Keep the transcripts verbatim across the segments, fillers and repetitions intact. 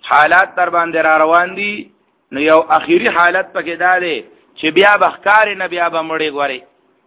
حالات تر باندې را روان دي. نو یو اخیری حالت پکې دا دی چې بیا بخکار نه بیا به مړی غوري.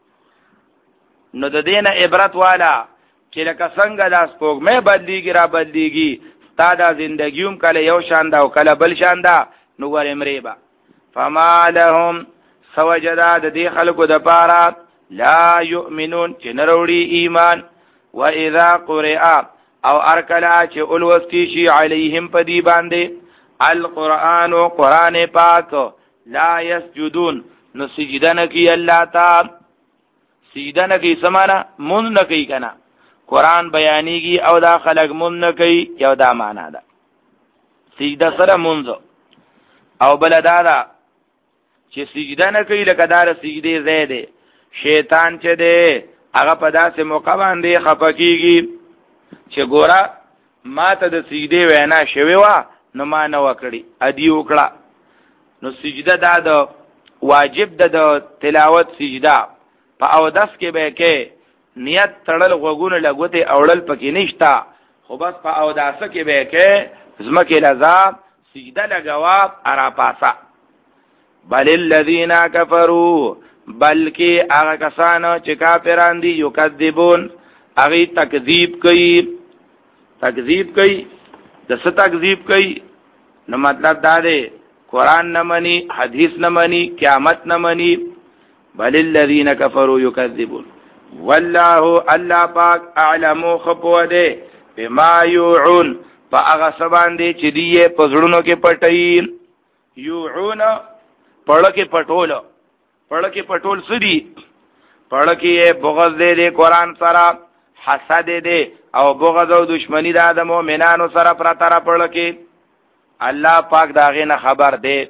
نو د دینه عبرت والا چې لکه څنګه د سپوږمۍ بدلیږي را بدلیږي، تا دا زندگیوم کله یو شان دا او کله بل شان دا، نو ور امریبا. فما لهم سوجدا د دې خلکو د پاره لا یؤمنون چې نروړي ایمان. و اذا قرئ او ارکلا چې اولوستی شي علیهم پدی باندې القرآن و قرآن پاک لا یسجدون نو سجدن کی اللہ تا. سجدن کی سمانا من نکی کنا قرآن بیانی کی او دا خلق من نکی یو دا مانا دا سجده سر منزو او بلدادا چې سجده نکی لکدار سجده زیده شیطان چه ده اغا پدا سے موقع بانده خپکیگی چې ګورا ما ته د سجده وینا شوی وا نو ما نه وکړي ادي وکړه. نو سجده دا د واجب د تلاوت سجده په او داس کې به کې نیت تړل غوګونه لګوته اورل پکې نشتا، خو بس په او داس کې به کې زمکه لذاب سجده لګوا ارا پاسا. بل الذين كفروا بلکې هغه کسانو چې کافران دي یکذبون هغه تکذیب کوي. تکذیب کوي د څه تکذیب کوي؟ نو مطلب دا دی قرآن نه مني، حدیث نه مني، قیامت نه مني. بل الذين كفروا يكذبون والله الله پاک اعلم خبو ده بما يوعون فاغه سبان دي چې دی په زړونو کې پټي. يوعون پړه کې پټول، پړه کې پټول سدي، پړه کې بغض دې دې قرآن سره، حسد دې او بغض او دشمنی د آدم او مینانو سره پراتره پړه کې. الله پاک داغه نه خبر دے.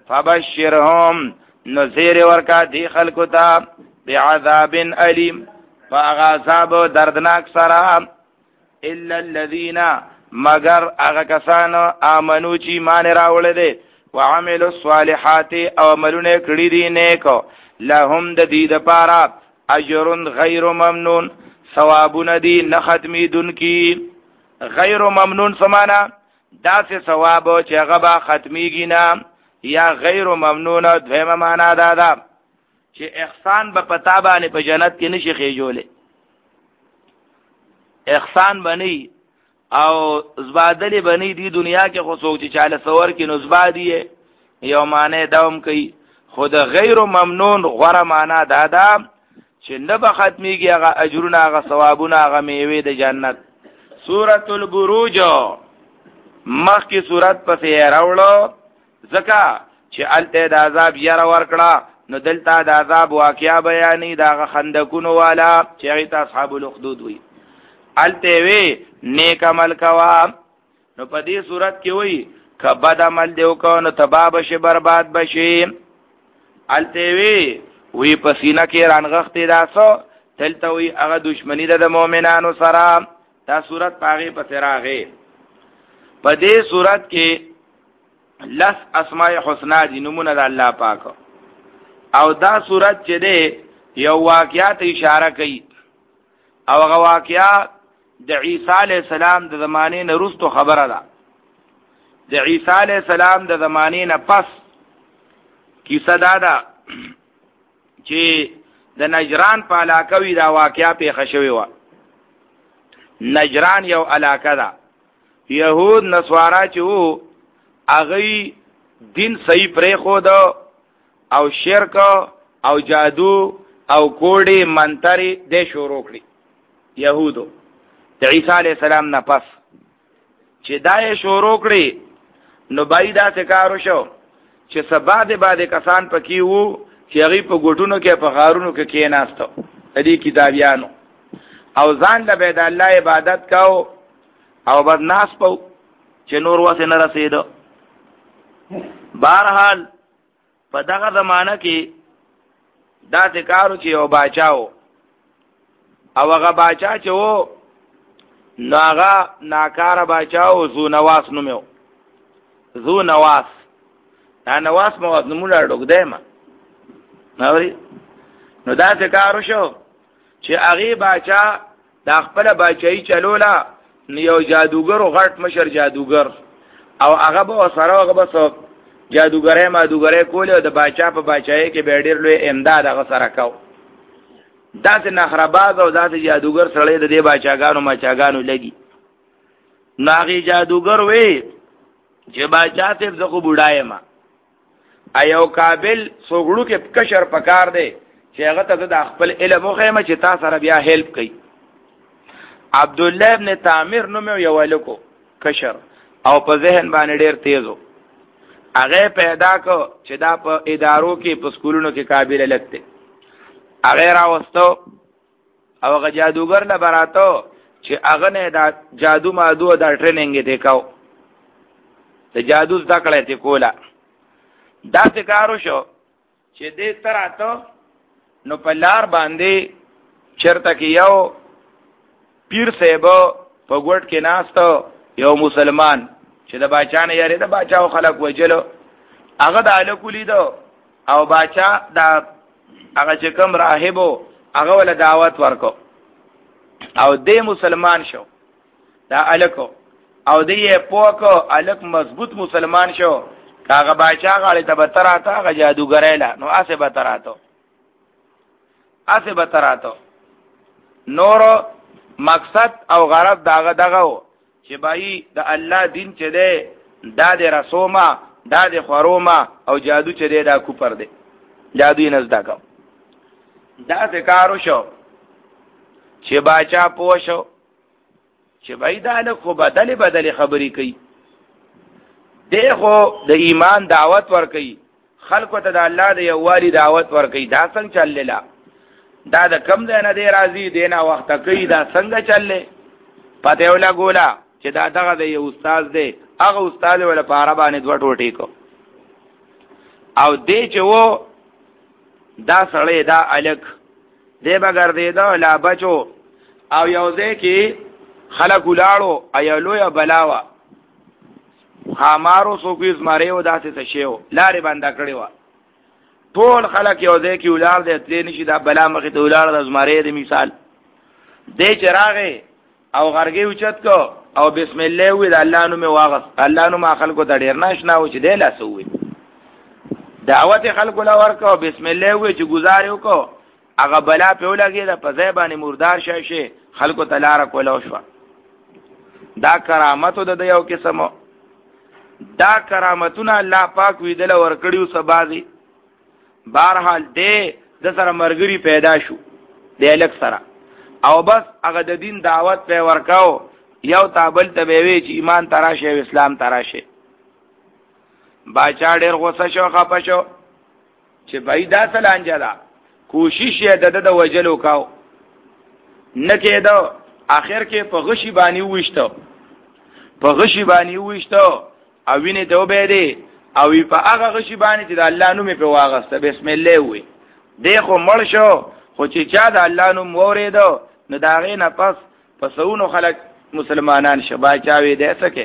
فبشرهم نذیر ورکا دی خلقو تا بعذاب علیم فاغاظاب دردناک سرا الا الذین مگر اغا کسانو آمنو چی مان راوڑ دے وعملوا الصالحات او عملونه کړی دي نیکو لهم د دې د پاره اجر غیر ممنون ثوابون دي نه ختمی دن کی. غیر ممنون سمانا دا سه ثواب چې هغه با ختمیږي نه، یا غیر ممنون دویمه معنا دا ده چې احسان به پتا باندې په جنت کې نشي خېجولې. احسان بنی او زبادلی بنی دی دنیا کې خو څوک چې چاله سور کې نزبا دی یو معنی دوم کوي. خود غیر ممنون غره معنا دا ده چې نه به ختمیږي هغه اجرونه هغه ثوابونه هغه میوه د جنت. سورۃ البروج مخ کی صورت پسې راوړو زکا چې الته د عذاب یاره ورکړه، نو دلته د عذاب واقعیا بیانې دا خندقونو والا چې هغه اصحاب الاخدود وي. الته وی نیک عمل کوا، نو په دې صورت کې وی کبد عمل دیو کو نو تباہ بشي برباد بشي. الته وی وی پسینه کې رانغختې داسو دلته وی هغه دشمنی د مؤمنانو سره. دا صورت پاغه پسې راغې. په دې صورت کې لس اسماء حسنا دي نمونه د الله پاک، او دا صورت چې ده یو واقعات اشاره کوي، او هغه واقعا د عیسی علی السلام د زمانه نه وروسته خبره ده. د عیسی علی السلام د زمانه نه پس کیسه دا ده چې د نجران په علاقه وی دا واقعا پیښ شوی و. نجران یو علاقه ده، یهود نصارا چې وو هغه دین صحیح پرې خو دا او شرک او جادو او کوډي منتري د شروع کړی يهودو د عیسی علی السلام نه پس چې دای شروع کړی. نو بایدا څه کارو شو چې سبا د باندې کسان پکې وو چې هغه په ګټونو کې په غارونو کې کېناستو د دې کتابیانو او ځان له بيد الله عبادت کاو او بد ناس پو چې نور واسه نه رسیدو. بهرحال په دغه زمانہ کې دا ذکرو چې او باچاو او هغه باچا چې وو ناغه ناکار باچاو زو نواس نومو. زو نواس دا نواس مو نمونه ډوګ دیمه نوري. نو دا ذکرو شو چې هغه باچا د خپل باچای چلولا یو جادوګر او غټ مشر جادوګر او هغه به سره هغه به سو جادوګرې ما دوګرې کول او د باچا په باچای کې به ډېر لوی امداد هغه سره کاو. داسې نخرباز او داسې جادوګر سره د دې باچاګانو ماچاګانو لګي. ناغي جادوګر وې چې باچا ته زغه بډای ما ایو قابل سوګړو کې کشر پکار دی چې هغه ته د خپل علم او خیمه چې تاسو سره بیا هیلپ کوي. عبد الله ابن تعمیر نوم یو ولکو کشر او په ذهن باندې ډیر تیزو. هغه پیدا کو چې دا په ادارو کې په سکولونو کې قابل لګته. هغه راوستو او هغه جادوګر له براتو چې هغه نه دا جادو مادو دا ټریننګ دی کاو. د جادو زده کړې ته کولا. دا څه کارو شو چې دې تراته نو په لار باندې چرته کې یو پیر صاحب په ګوټ کې ناستو یو مسلمان چې د باچا نه یاري د باچا او خلک وجلو هغه د الکو لیدو او باچا دا هغه چې کوم راهبو هغه ول دعوت ورکو او دې مسلمان شو دا الکو او دې پوکو الک مضبوط مسلمان شو هغه باچا غاړي ته بتراته هغه جادوګرایلا نو اسه بتراتو اسه بتراتو نورو مقصد او غرض داغه دغه چې بای د الله دین چې ده دا د رسومه دا د خرومه او جادو چې ده دا کوپر ده جادو یې نزدا کا دا ذکر شو چې باچا پوښو چې بای دا له خو بدل بدل خبرې کوي دغه د ایمان دعوت ور کوي خلکو ته د الله د یووالي دعوت ور کوي دا څنګه چللا دا د کم ځای نه دی راځي دینا وخت کوي دا څنګه چللې پته ولا ګولا چې دا دغه د یو استاد دی هغه استاد ولا په عربه باندې دوه ټوټې کو او دې چې وو دا سړی دا الک دې بغیر دې دا لا بچو او یو ځای کې خلک ولاړو ایلو یا بلاوا خامارو سو کوي زماره و داسې څه شیو لارې باندې کړی و ټول خلک یو ځای کې ولار دي تلې نشي دا بلا مخې ته ولار د زماره د مثال دې چراغه او غرګي اوچت کو او بسم الله وې د الله نوم واغس الله نوم خلکو ته ډیر ناشنا و چې دې لاسوي دعوت خلکو لا ورکو بسم الله وې چې گزار یو کو هغه بلا په ولګي د پځای باندې مردار شي شي خلکو ته لار کولو شو دا کرامت د یو قسم دا کرامتونه الله پاک ویدل ورکړیو سبازي بهرحال دې د سره مرګري پیدا شو د الک سره او بس هغه د دین دعوت په ورکاو یو تابل ته وی چې ایمان تراشه او اسلام تراشه باچا ډېر غوسه شو خپه شو چې بای دا سلانجا دا کوشش یې د د وجلو کاو نه کېدو اخر کې په غشي باندې وښتو په غشي باندې وښتو او ویني ته وبې دي او په هغه غشي باندې چې د الله نوم په واغسته بسم الله وي دغه مړ شو خو چې چا د الله نوم وریدو نو دا غي نه پس پسونو خلک مسلمانان شبا چاوي دې سکے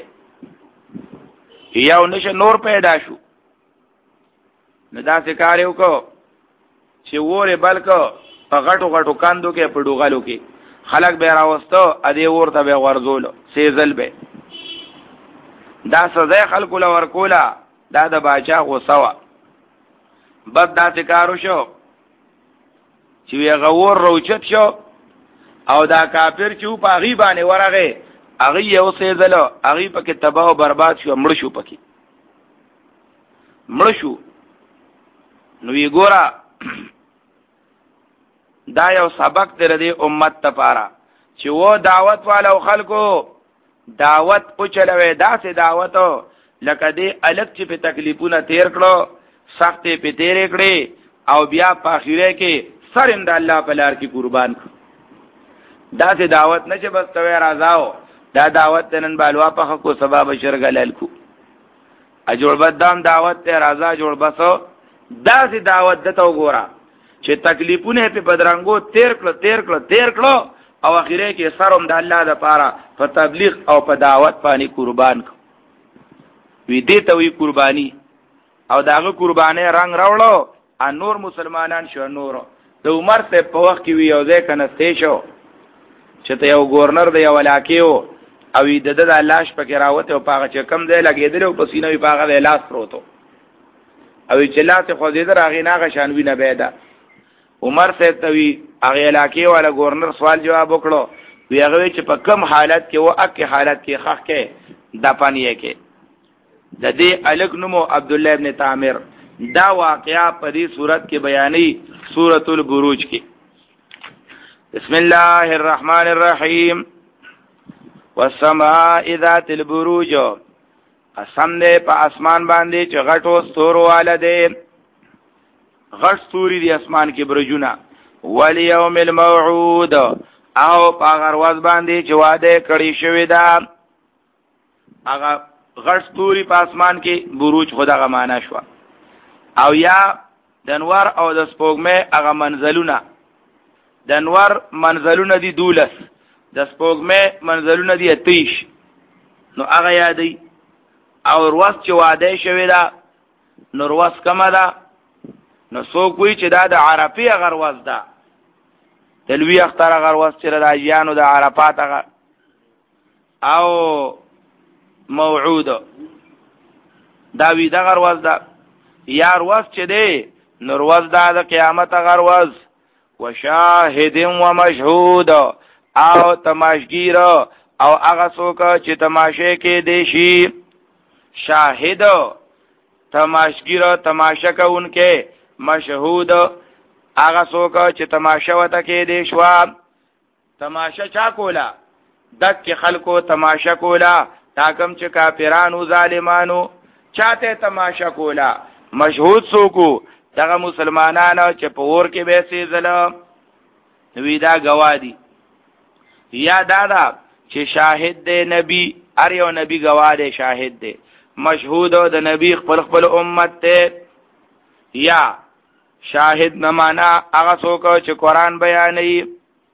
یو نشه نور پیدا شو نو دا څه کار یو کو چې وره بلکو په غټو غټو کاندو کې په ډوغالو کې خلک به راوستو ا دې ورته به ورزول سیزل به دا سزا خلکو لور کولا دا د باچا غوسوا بد دا تکارو شو چې وی غور روچت شو او دا کافر چې په غیبانه ورغه هغه یو سیزلو هغه پکې تباہ او برباد شو مړ شو پکې مړ شو نو یې ګورا دا یو سبق در دې امت ته پاره چې و دعوت والو خلکو دعوت او چلوي داسې دعوت لکه دې الګ چې په تکلیفونه تیر کړو سختې په تیر کړې او بیا په اخیره کې سرند الله په لار کې قربان داسې دعوت نه چې بس توې راځاو دا دعوت نن بالوا په کو سبب شرګلل کو اجوړ بدام دعوت ته راځه جوړ بسو داسې دعوت دته وګوره چې تکلیفونه په بدرنګو تیر کړ تیر کړ تیر کړو او اخیره کې سرم د الله د پاره په تبلیغ او په دعوت باندې قربان کو وی دې ته وی قرباني او داغه قرباني رنگ راوړو ان نور مسلمانان شو نور د عمر ته په وخت کې وی او ځکه کنه شو چې ته یو گورنر دی یو علاقې او د د لاش پکې راوته او پاغه چې کم دی لګېدل او پسینه وی پاغه د لاس پروتو او چې لاس خو دې راغی ناغه شانوي نه بيدا عمر صاحب ته وی هغه علاقې والا گورنر سوال جواب وکړو وی هغه چې په کم حالت کې و اکه حالت کې خخ کې دپنیه کې د دې الک نومو عبد الله ابن تعمیر دا واقعا په دې صورت کې بیانې سورۃ البروج کې بسم الله الرحمن الرحیم والسماء ذات البروج قسم دې په اسمان باندې چې غټو ستورو والده غټ ستوري دی اسمان کې برجونه والیوم الموعود او پاغر واز باندې چې واده کړی شوی دا هغه غټ ستوري په اسمان کې بروج خدغه معنا شو او یا د انوار او د سپوږمۍ هغه منزلونه د انوار منزلونه دي دولس د سپوږمۍ منزلونه دي اتیش نو هغه یادې او ورځ چې واده شوی دا نو ورځ کما ده نو څوک وی چې دا د عرفه غرواز ده تلوی اختر غرواز چې د اجیانو د عرفات غ او موعود دا وی د غرواز ده یا ورځ چې دی نو ورځ ده د قیامت غرواز وشاهد و مشهود او تماشگیر او هغه څوک چې تماشه کې دی شي شاهد تماشگیر تماشا کوونکې مشهود هغه څوک چې تماشا وته کې دی شو تماشا چا کولا دک خلکو تماشا کولا تاکم چې کافرانو ظالمانو چاته تماشا کولا مشهود څوک دغه مسلمانانو چې په ور کې به سي ظلم ویدا گوادی یا دادا چې شاهد دی نبی ار یو نبی گواده شاهد دی مشهود د نبی خپل خپل امت ته یا شاهد نه معنا هغه څوک چې قران بیانوي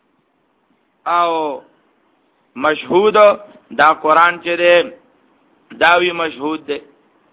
او مشهود دا قران چې دی دا وی مشهود دی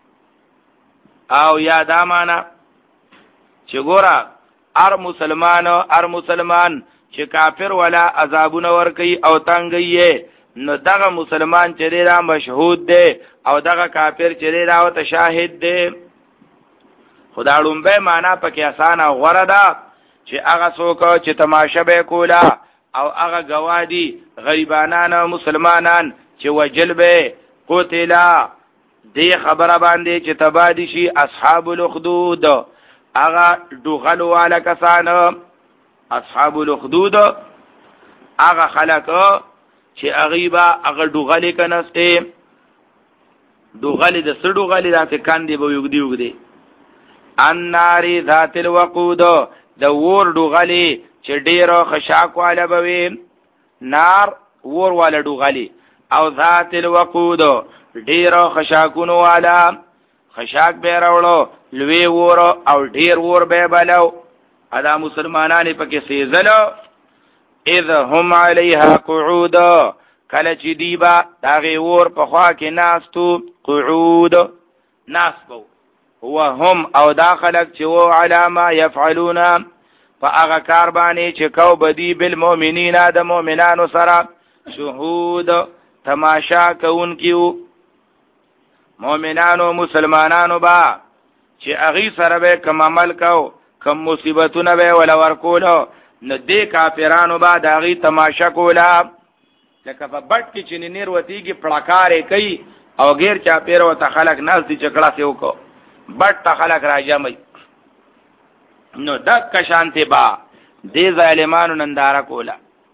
او یا دا معنا چې ګورا ار مسلمانو ار مسلمان چې کافر ولا عذابونه ور کوي او تنګي نو دغه مسلمان چې را مشهود دی او دغه کافر چې را او ته شاهد دی خدای لومبه معنا پکې آسان او غوړه ده چې هغه څوک چې تماشه به کولا او هغه گوادی غریبانان او مسلمانان چې وجل به قتلا دی خبره باندې چې تبادی شي اصحاب الاخدود هغه دوغل والا کسان اصحاب الاخدود هغه خلق چې اغیبا هغه دوغل کنهسته دوغل د سړو غل راته کاندي به یوګدي یوګدي النار ذات الوقود د ور دوغلی چې ډیرو خشاک والا بوي نار ور والا دوغلی او ذات الوقود ډیرو خشاکونو والا خشاک به راوړو لوی ور او ډیر ور به بلو ادا مسلمانان پکې سيزلو اذ هم عليها قعود کله چې دیبا داغه ور په خوا کې ناستو قعود ناسبو وهم او داخلك چې و علامه يفعلون فاغه کار باندې چې کو بدی بالمؤمنین د مؤمنانو سره شهود تماشا کوونکیو مؤمنانو مسلمانانو با چې اغي سره به کوم عمل کو کوم مصیبتونه به ولا ورکولو نو دې کافرانو با داغي تماشا کولا لکه په بټ کې چې نیر وتیږي پړکارې کوي او غیر چا پیر او تخلق ناس دي چکړه سیو کو بټ تخلق راځمي نو دک شانته با دې ظالمانو ننداره کولا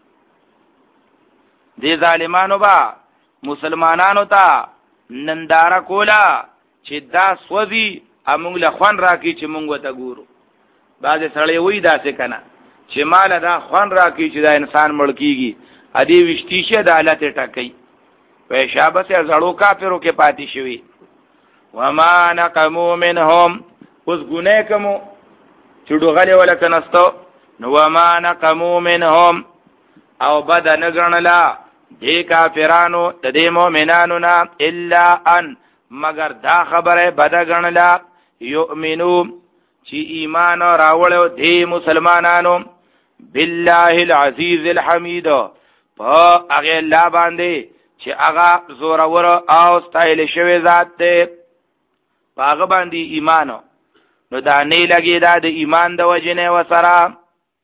دې ظالمانو با مسلمانانو ته ننداره کولا چې دا سوځي امونږ له خوان راکی چې مونږ ته ګورو بعض سړی وې داسې کنه چې مال دا خوان راکی چې دا انسان مړ کیږي ا دې وشتیشه د حالت ټکې په شابه سره زړو کافرو کې پاتې شوی وما نقمو منهم اوس ګناه کوم چې دوغله ولا کناستو نو وما نقمو منهم او بد نغنلا دې کافرانو د دې مؤمنانو نه الا ان مگر دا خبره بد غنلا یؤمنو چې ایمان راوړو دې مسلمانانو بالله العزیز الحمید په هغه الله باندې چې هغه زورور او ستایل شوی ذات دی په هغه باندې ایمان نو دا نه لګي دا د ایمان د وجنه وسره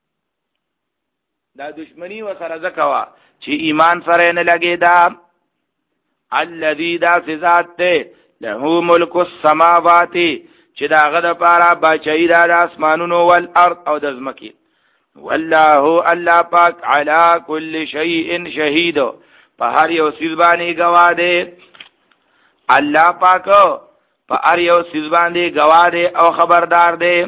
دا دشمنی وسره زکوا چې ایمان سره نه لګي دا الذي دا ذات دی له ملک السماوات چې دا غد پارا بچی دا د اسمانونو والارض او د زمکی والله الله پاک علی کل شیء شهید په هر یو سیز باندې گواه دی الله پاک په هر یو سیز باندې گواه دی او خبردار دی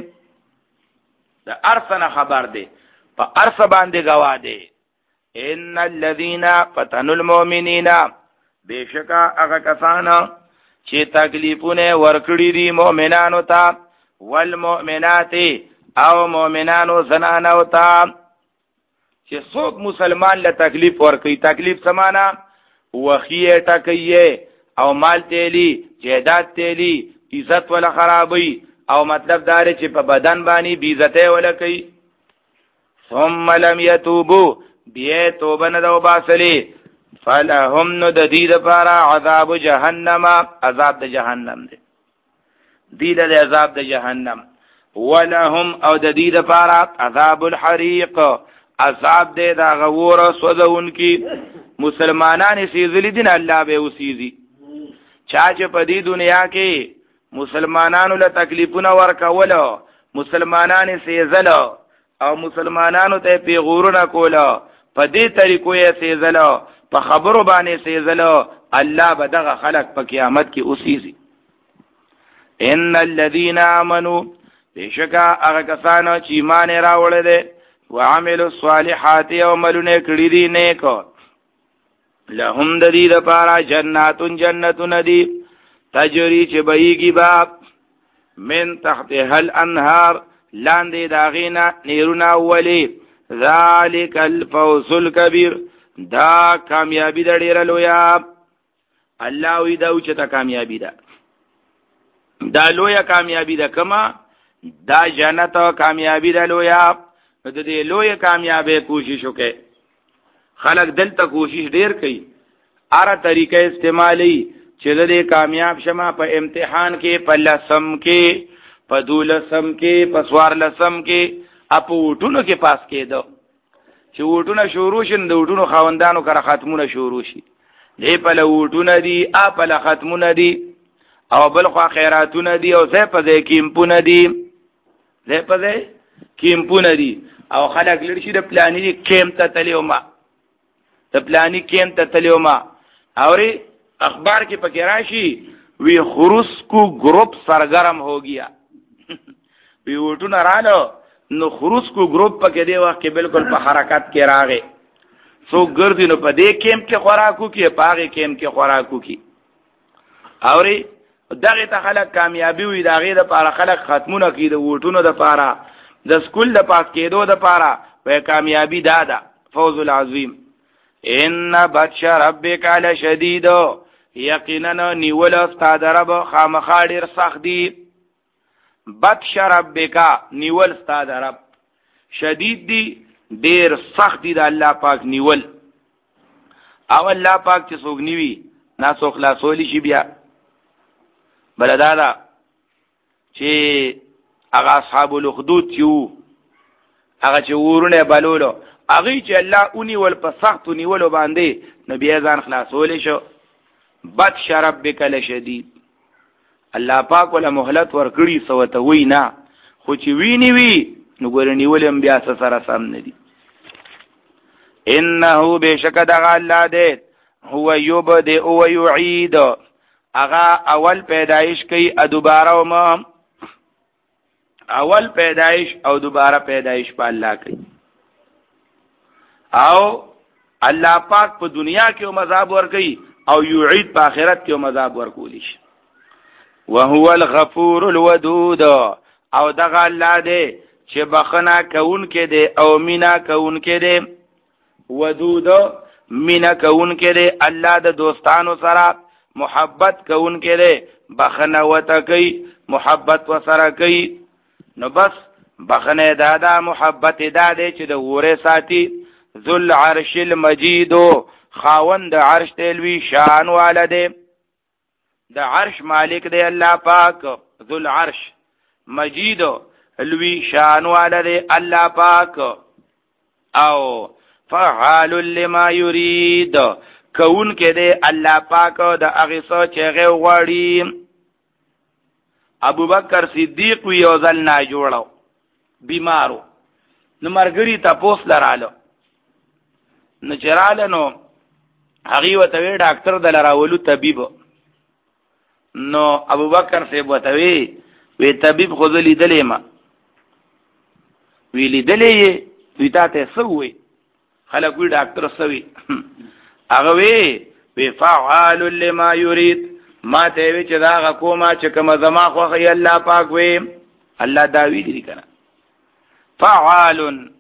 د ارسنه خبر دی په ارس باندې گواه دی ان الذين فتنوا المؤمنين بشکا هغه کسان چې تکلیفونه ورکړي دي مؤمنانو ته والمؤمنات او مؤمنانو زنانو ته چې څوک مسلمان له تکلیف ورکړي تکلیف سمانا وخیه ټکیه او مال تیلی جیدات تیلی عزت ولا خرابي او مطلب دار چې په بدن باندې بی عزته ولا کوي ثم لم يتوبوا بیا توبه نه دو باسلی فلهم نو د دې لپاره عذاب جهنم عذاب د جهنم دی دی له عذاب د جهنم ولهم او د دې لپاره عذاب الحریق عذاب دې دا غور سوزون کی مسلمانان سیزلی دین الله به وسیزي چا چې په دې دنیا کې مسلمانانو له تکلیفونه ورکول مسلمانان سیزل او مسلمانانو ته پیغورونه کوله په دې طریقو یې سیزل په خبرو باندې سیزل الله به دغه خلق په قیامت کې اوسېږي ان الذين امنوا بشکا هغه کسانو چې ایمان راوړل دي وعملوا الصالحات او عملونه کړی دي نیک لهم د دې لپاره جنات جنتون دي تجري چې بهيږي باب من تحتها الانهار لاندې داغینا نیرونا ولی ذالک الفوز الكبير دا کامیابی دا ډیره لویا الله وی دا اوچته کامیابی ده دا لویا کامیابی ده کما دا جنت کامیابی ده لویا د دې لویا کامیابی کوشش وکړي خلق دلته کوشش ډیر کوي اره طریقې استعمالي چې د کامیاب شمه په امتحان کې په لسم کې په دولسم کې په سوار لسم کې اپو وټونو کې پاس کېدو چې وټونه شروع شین د وټونو خاوندانو کړه ختمونه شروع شي دې په لوټونه دي اپل ختمونه دي او بل خو خیراتونه دي او زه په دې کیمپونه دي زه په دې کیمپونه دي او خلک لړشي د پلانې کیم ته تلیوما د پلانې کیم ته تلیوما اوري اخبار کې پکې راشي وی خروس کو گروپ سرگرم ہو گیا وی وټونه رالو نو خروس کو گروپ پکې دی وخت کې بالکل په حرکت کې راغی سو ګرځي نو په دې کیمپ کې خوراکو کې پاغه کیمپ کې خوراکو کې اوري دغه ته خلک کامیابی وي دغه د پاره خلک ختمونه کوي د وټونو د پاره د سکول د پاس کېدو د پاره په کامیابی دادا فوز العظیم ان بطش ربک لشدید یقینا نیول استاد رب خامخا ډیر سخت دی بطش ربک نیول استاد رب شدید دی ډیر سخت دی د الله پاک نیول او الله پاک چې څوک نیوي ناسو خلاصول شي بیا بلدادا چې هغه اصحاب الاخدود چې هغه چې ورونه بلولو هغه چې الله اونی ول په سخت نیولو باندې نبی ځان خلاصول شو بطش ربک لشدید الله پاک ولا مهلت ورکړي سوته وینا خو چې ویني وی نو ګورنی ولم بیا سره سم ندي انه بشک دغه الله دې هو یبدئ او یعید اغا اول پیدایش کوي ا دوباره ما اول پیدایش او دوباره پیدایش په الله کوي او الله پاک په دنیا کې او مذاب ور کوي او یعید په آخرت کې او مذاب ور کولی شي وهو الغفور الودود او دغه الله دې چې بخنا کون کې دې او مینا کون کې دې ودود مینا کون کې دې الله د دوستانو سره محبت کون کې دې بخنه وته کوي محبت وسره کوي نو بس بخنه دادا محبت داده چې د وره ساتي ذل عرش المجید خاوند د عرش دی لوی شان والا دی د عرش مالک دی الله پاک ذو العرش مجید لوی شان والا دی الله پاک او فعال لما يريد کون کې دی الله پاک د هغه څه چې هغه غواړي ابو بکر صدیق وی او ځل نه جوړو بیمارو نو مرګری تاسو لراله نو چراله نو هغه وته وی ډاکټر د لراولو طبيب نو ابو بکر سے وته وی وی طبيب خو لیدلې ما وی لیدلې وی تاسو سوې خلک وی ډاکټر سوې هغه وی وی فعال لما يريد ما ته وی چې دا کومه چې کوم زما خو خی الله پاک وی الله دا وی دي کنه فعال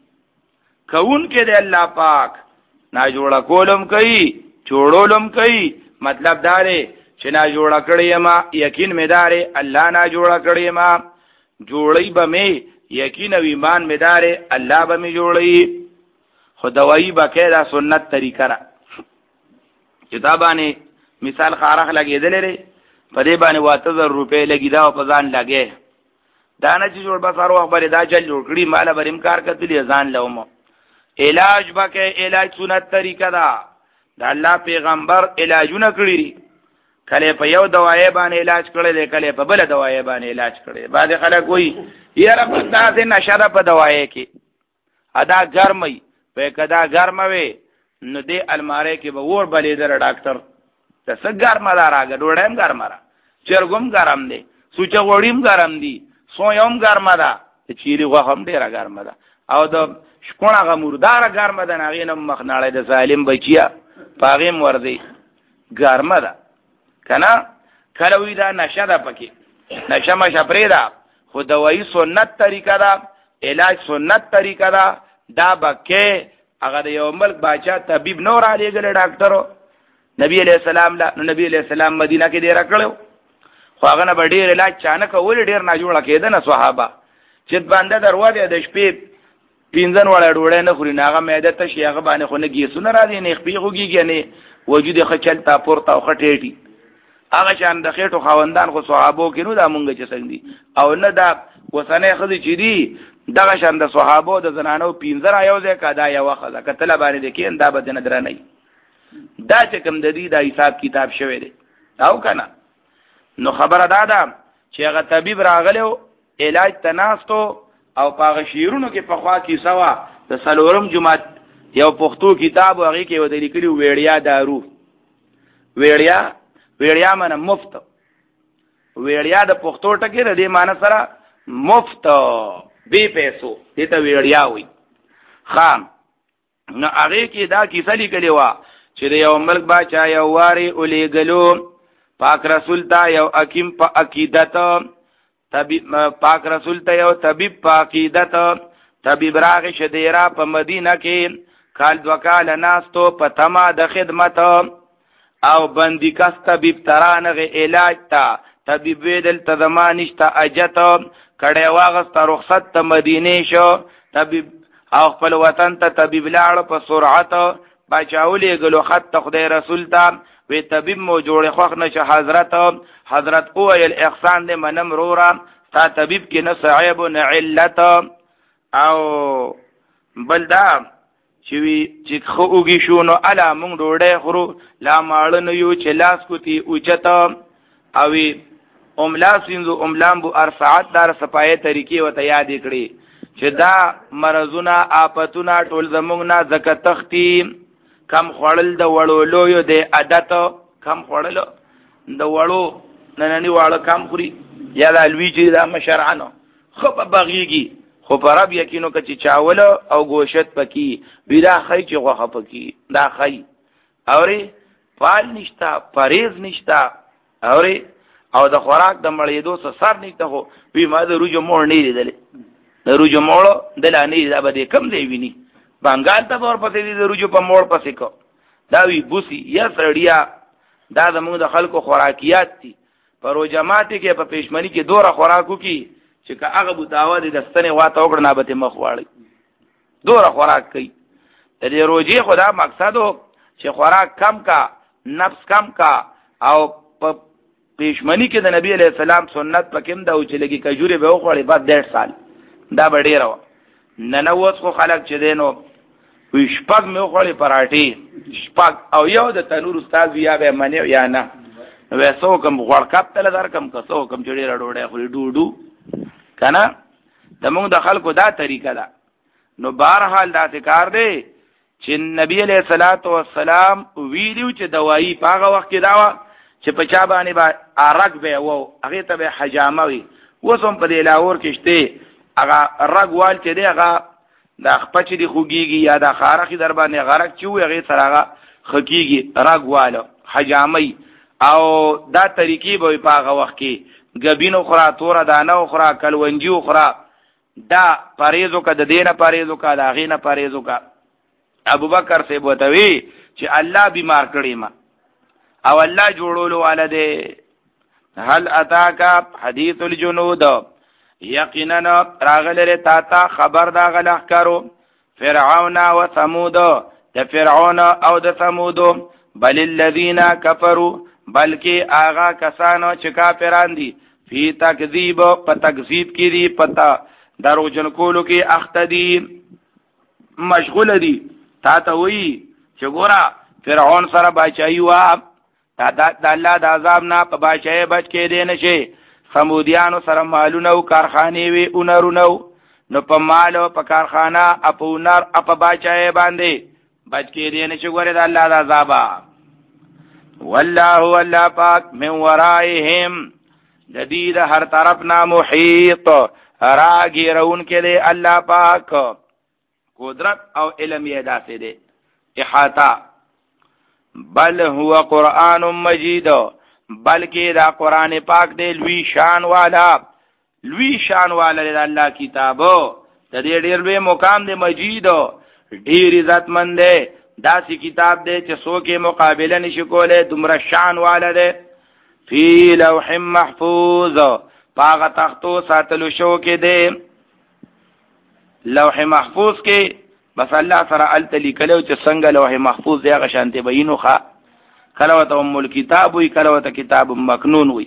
کون کې دی الله پاک نا جوړه کولم کوي جوړولم کوي مطلب دا دی چې نا جوړه کړی ما یقین مې داري الله نا جوړه کړی ما جوړی به مې یقین او ایمان مې داري الله به مې جوړی خدای بقاعده سنت طریقه را کتابانه مثال خارخ لګیدل لري په دې باندې واته زر روپے لګی دا په ځان لګي دا نه چې جوړ بسارو خبره دا چل جوړ کړی مال بر امکار کتلی ځان لوم علاج بکې علاج سنت طریقه دا د الله پیغمبر علاجونه کړی کله په یو دوايي باندې علاج کړي کله په بل دوايي باندې علاج کړي بعد خلک وایي یاره په تاسو نشه په دوايي کې ادا ګرمي په کدا ګرموي نو دې الماره کې به ور بلې در ډاکټر ته سګار مدا راګ ډوړم ګرم را چرګم ګرم دی سوچ غوړیم ګرم دی سویم ګرم ده چیرې غو هم ډیره ګرم ده او د شکونه غ مردار ګرم ده نغې نم مخناړې د سالم بچیا پاغیم ورځي ګرم ده کنه کله وی دا نشه ده پکې نشه ما شپری ده خو دوايي سنت طریقه ده علاج سنت طریقه ده دا بکې هغه د یو ملک باچا طبيب نور علی ګل ډاکټرو نبی علیہ السلام لا نبی علیہ السلام مدینه کې ډیر کړو خو هغه نه ډیر علاج چانه کول ډیر نه جوړه کېده نه صحابه چې باندې دروازه د شپې پینځن وړه ډوړې نه خوري ناغه معده ته شي هغه باندې خو نه گیسونه را دي نه خپې خوږي نه وجود خچلتا پورته او خټېټي هغه شان د خېټو خواندان خو صحابو کې نو دا مونږ چې څنګه دي او نه دا وسنه خدي چې دي دغه شان د صحابو د زنانو پینځر ایو ځکه کدا یو خزه کتل باندې کې انده بدن درنه دا چې کوم د دې د حساب کتاب شوی دی او کنه نو خبره دا ده چې هغه طبيب راغلو علاج تناستو او پاغه شیرونو کې په خوا کې سوا د سلورم جمعه یو پښتو کتاب هغه کې ودی لیکلي ویړیا دارو ویړیا ویړیا معنی مفت ویړیا د پښتو ټکی ردی معنی سره مفت بے پیسو دې ته ویړیا وي خام نو هغه کې دا کیسه لیکلی و چې یو ملک باچا یو واری اولې غلو پاک رسول ته یو حکیم په عقیدت طبيب پاک رسول ته یو طبيب په عقیدت طبيب راغ شدیرا په مدینه کې کال دوکال ناستو په تما د خدمت او بندي کس طبيب ترانغه علاج تا طبيب ویدل تزمانشت اجت کړه واغست رخصت ته مدینه شو طبيب او خپل وطن ته طبيب لاړ په سرعت بچاولې غلو خط خدای رسول ته وی طبيب مو جوړ خوخ نشه حضرت حضرت او ال احسان دې منم رورا تا طبيب کې نه صعيب نه علت او بلدا چې وی چې خوږي شونو الا مونږ ډوړې خورو لا ماړ نه یو چې لاس کوتي اوچته او املاس وینځو املام بو ارفعت دار صفای طریقې وته یاد کړی چې دا مرزونه آفتونه ټول زمونږ نه زکه تختی کم خوړل د وړو لوی د عادت کم خوړل د وړو نننی واړه کم خوري یا د الوی چې دا مشرعنو خو په بغيږي خو په رب یقینو کچې چاول او گوشت پکی بیدا خی چې غوخه پکی دا خی اوري فال نشتا پریز نشتا اوري او د خوراک د مړېدو سر نشته خو وی ما د روجو مور نه لیدل د روجو مور د لانی دا به کم دی ویني بنگال ته ور پسې دي د روجو په مور پسې کو دا وی بوسي یا سړیا دا زموږ د خلکو خوراکیات دي پرو جماعت کې په پېشمنی کې دوره خوراکو کې چې که هغه بو داوا دي دستنه واته وکړ نه به مخ واړي دوره خوراک کوي د دې روزي خدا مقصدو چې خوراک کم کا، نفس کم کا، او په پېشمنی کې د نبی علیہ السلام سنت پکې دا او چې لګي کجوري به وخوړي بعد ډېر سال دا به ډېر و. نن اوس خو خلک چې دینو وي شپږ مې وخوړي پراټي شپږ، او یو د تنور استاد یا به منی یا نه وېسو کوم غوړ کپ تل در کم کسو کوم چې ډېر ډوډۍ خوري ډوډو کنه. د موږ د خلکو دا طریقه ده. نو بهرحال دا کار دی چې نبی علیہ الصلوۃ والسلام ویلو چې دوايي په هغه وخت کې دا چې په چا باندې با ارګ به وو هغه ته به حجامه وي. وسوم په دې لاور کې شته هغه رګ وال چې دی هغه د خپچ دی خوګيږي یا د خارخي در باندې غرق چې وي هغه سره هغه خکېږي رګ والو حجامه. او دا طریقې به په هغه وخت کې غبینو خورا تور دانه خورا کلونجیو خورا دا پریزو کا د دینه پریزو کا دا غینه پریزو کا. ابو بکر سے بوتوي چې الله بیمار کړی ما او الله جوړولو والده. هل اتاکا حدیث الجنود یقینا راغله تا تا خبر دا غلح کرو فرعون و ثمود د فرعون او د ثمود بل الذين كفروا بلکې آغا کسانو چې کافران دي فی تکذیب په تکذیب کې دي پتا درو جن کولو کې اختدی مشغول دي. تا ته وی چې ګورا فرعون سره بچای وا تا د الله د عذاب نه په بچای بچ کې دی نشي. سمودیانو سره مالونه او کارخانه وی اونرونو نو په مالو په کارخانه اپونر اپ بچای باندې بچ کې دی نشي ګوره د الله د عذاب. والله والله پاک من ورائهم جدید هر طرف نا محیط راگیرون کے دے اللہ پاک قدرت او علم یہ دا سے دے احاطہ. بل هو قرآن مجید بلکہ دا قرآن پاک دے لوی شان والا لوی شان والا دے اللہ کتابو دا دے دیر بے مقام دے مجید ډیر عزت مند دے داسی کتاب دے چې سو کې مقابله نشي کوله دمر شان والا دے. فی لوح محفوظ پاغه تختو ساتلو شو کې دے لوح محفوظ کې بس الله سره التلی کلو چې څنګه لوح محفوظ دی هغه شانته بینو ښا کله وته ام الكتاب وی کله وته کتاب مکنون وی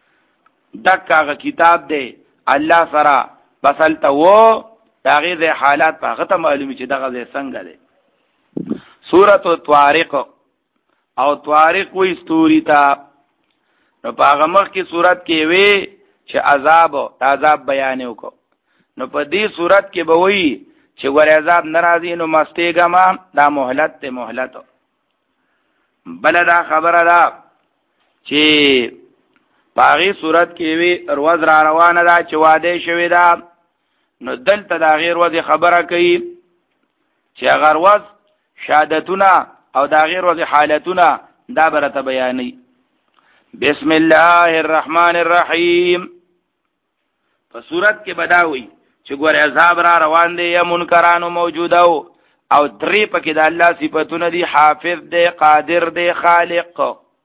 دک هغه کتاب دی الله سره بس الته وو داغه حالات په غته معلومی چې دغه څنګه دی. سورۃ الطارق او طارق وی استوری تا نو پاغه مخ کی صورت کې وی چې عذاب او عذاب بیان وکړو. نو په دې صورت کې به وی چې ور عذاب ناراضی نو مستېګما دا مهلت ته مهلت. بلدا خبره دا چې پاغه صورت کې وی روز را روانه دا چې واده شوی دا نو دلته دا غیر وځي خبره کوي چې اگر وځ شهادتونه او دا غیر وځي حالتونه دا برته بیانې. بسم الله الرحمن الرحیم په صورت کې بداوي چې ګور عذاب را روان دي یا منکرانو موجوده او درې پکې د الله صفاتونه دي حافظ دی قادر دی خالق.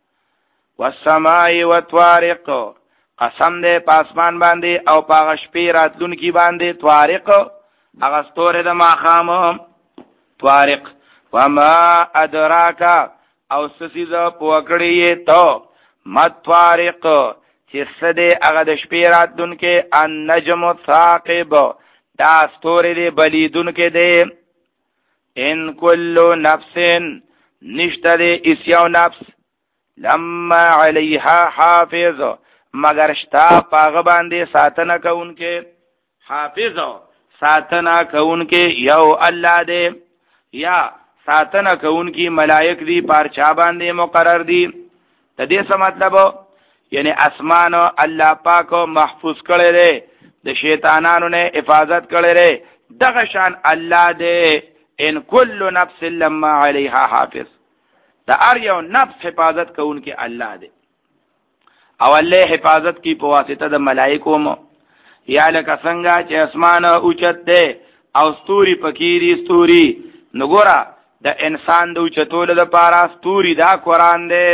والسماء والطارق قسم دې پاسمان باندې او پاغه شپې راتلونکي باندې طارق هغه ستوره د ماخام طارق. وما ادراک او سسیز پوکړی ته مت طارق چې سده هغه د شپې راتلونکي النجم الثاقب دا ستوره دې بلیدونکي دې. ان کل نفس نشتره اسیو نفس لما علیها حافظ مگر شتا پاغه باندې ساتنه کوونکې حافظ ساتنه کوونکې یو الله دې یا ساتنه کوونکې ملائک دي پارچا باندې مقرر دي. د دې څه مطلب یعنی اسمان الله پاک محفوظ کړي دي د شیطانانو نه حفاظت کړي دي دغه شان الله دې. ان کل نفس لما علیها حافظ دا ار یو نفس حفاظت کوونکې الله دې او الله حفاظت کی په واسطه د ملائکو مو یا لکه څنګه چې اسمان اوچت دی او ستوري پکېری ستوري نګورا د انسان د اوچتولو لپاره ستوري دا قران دی.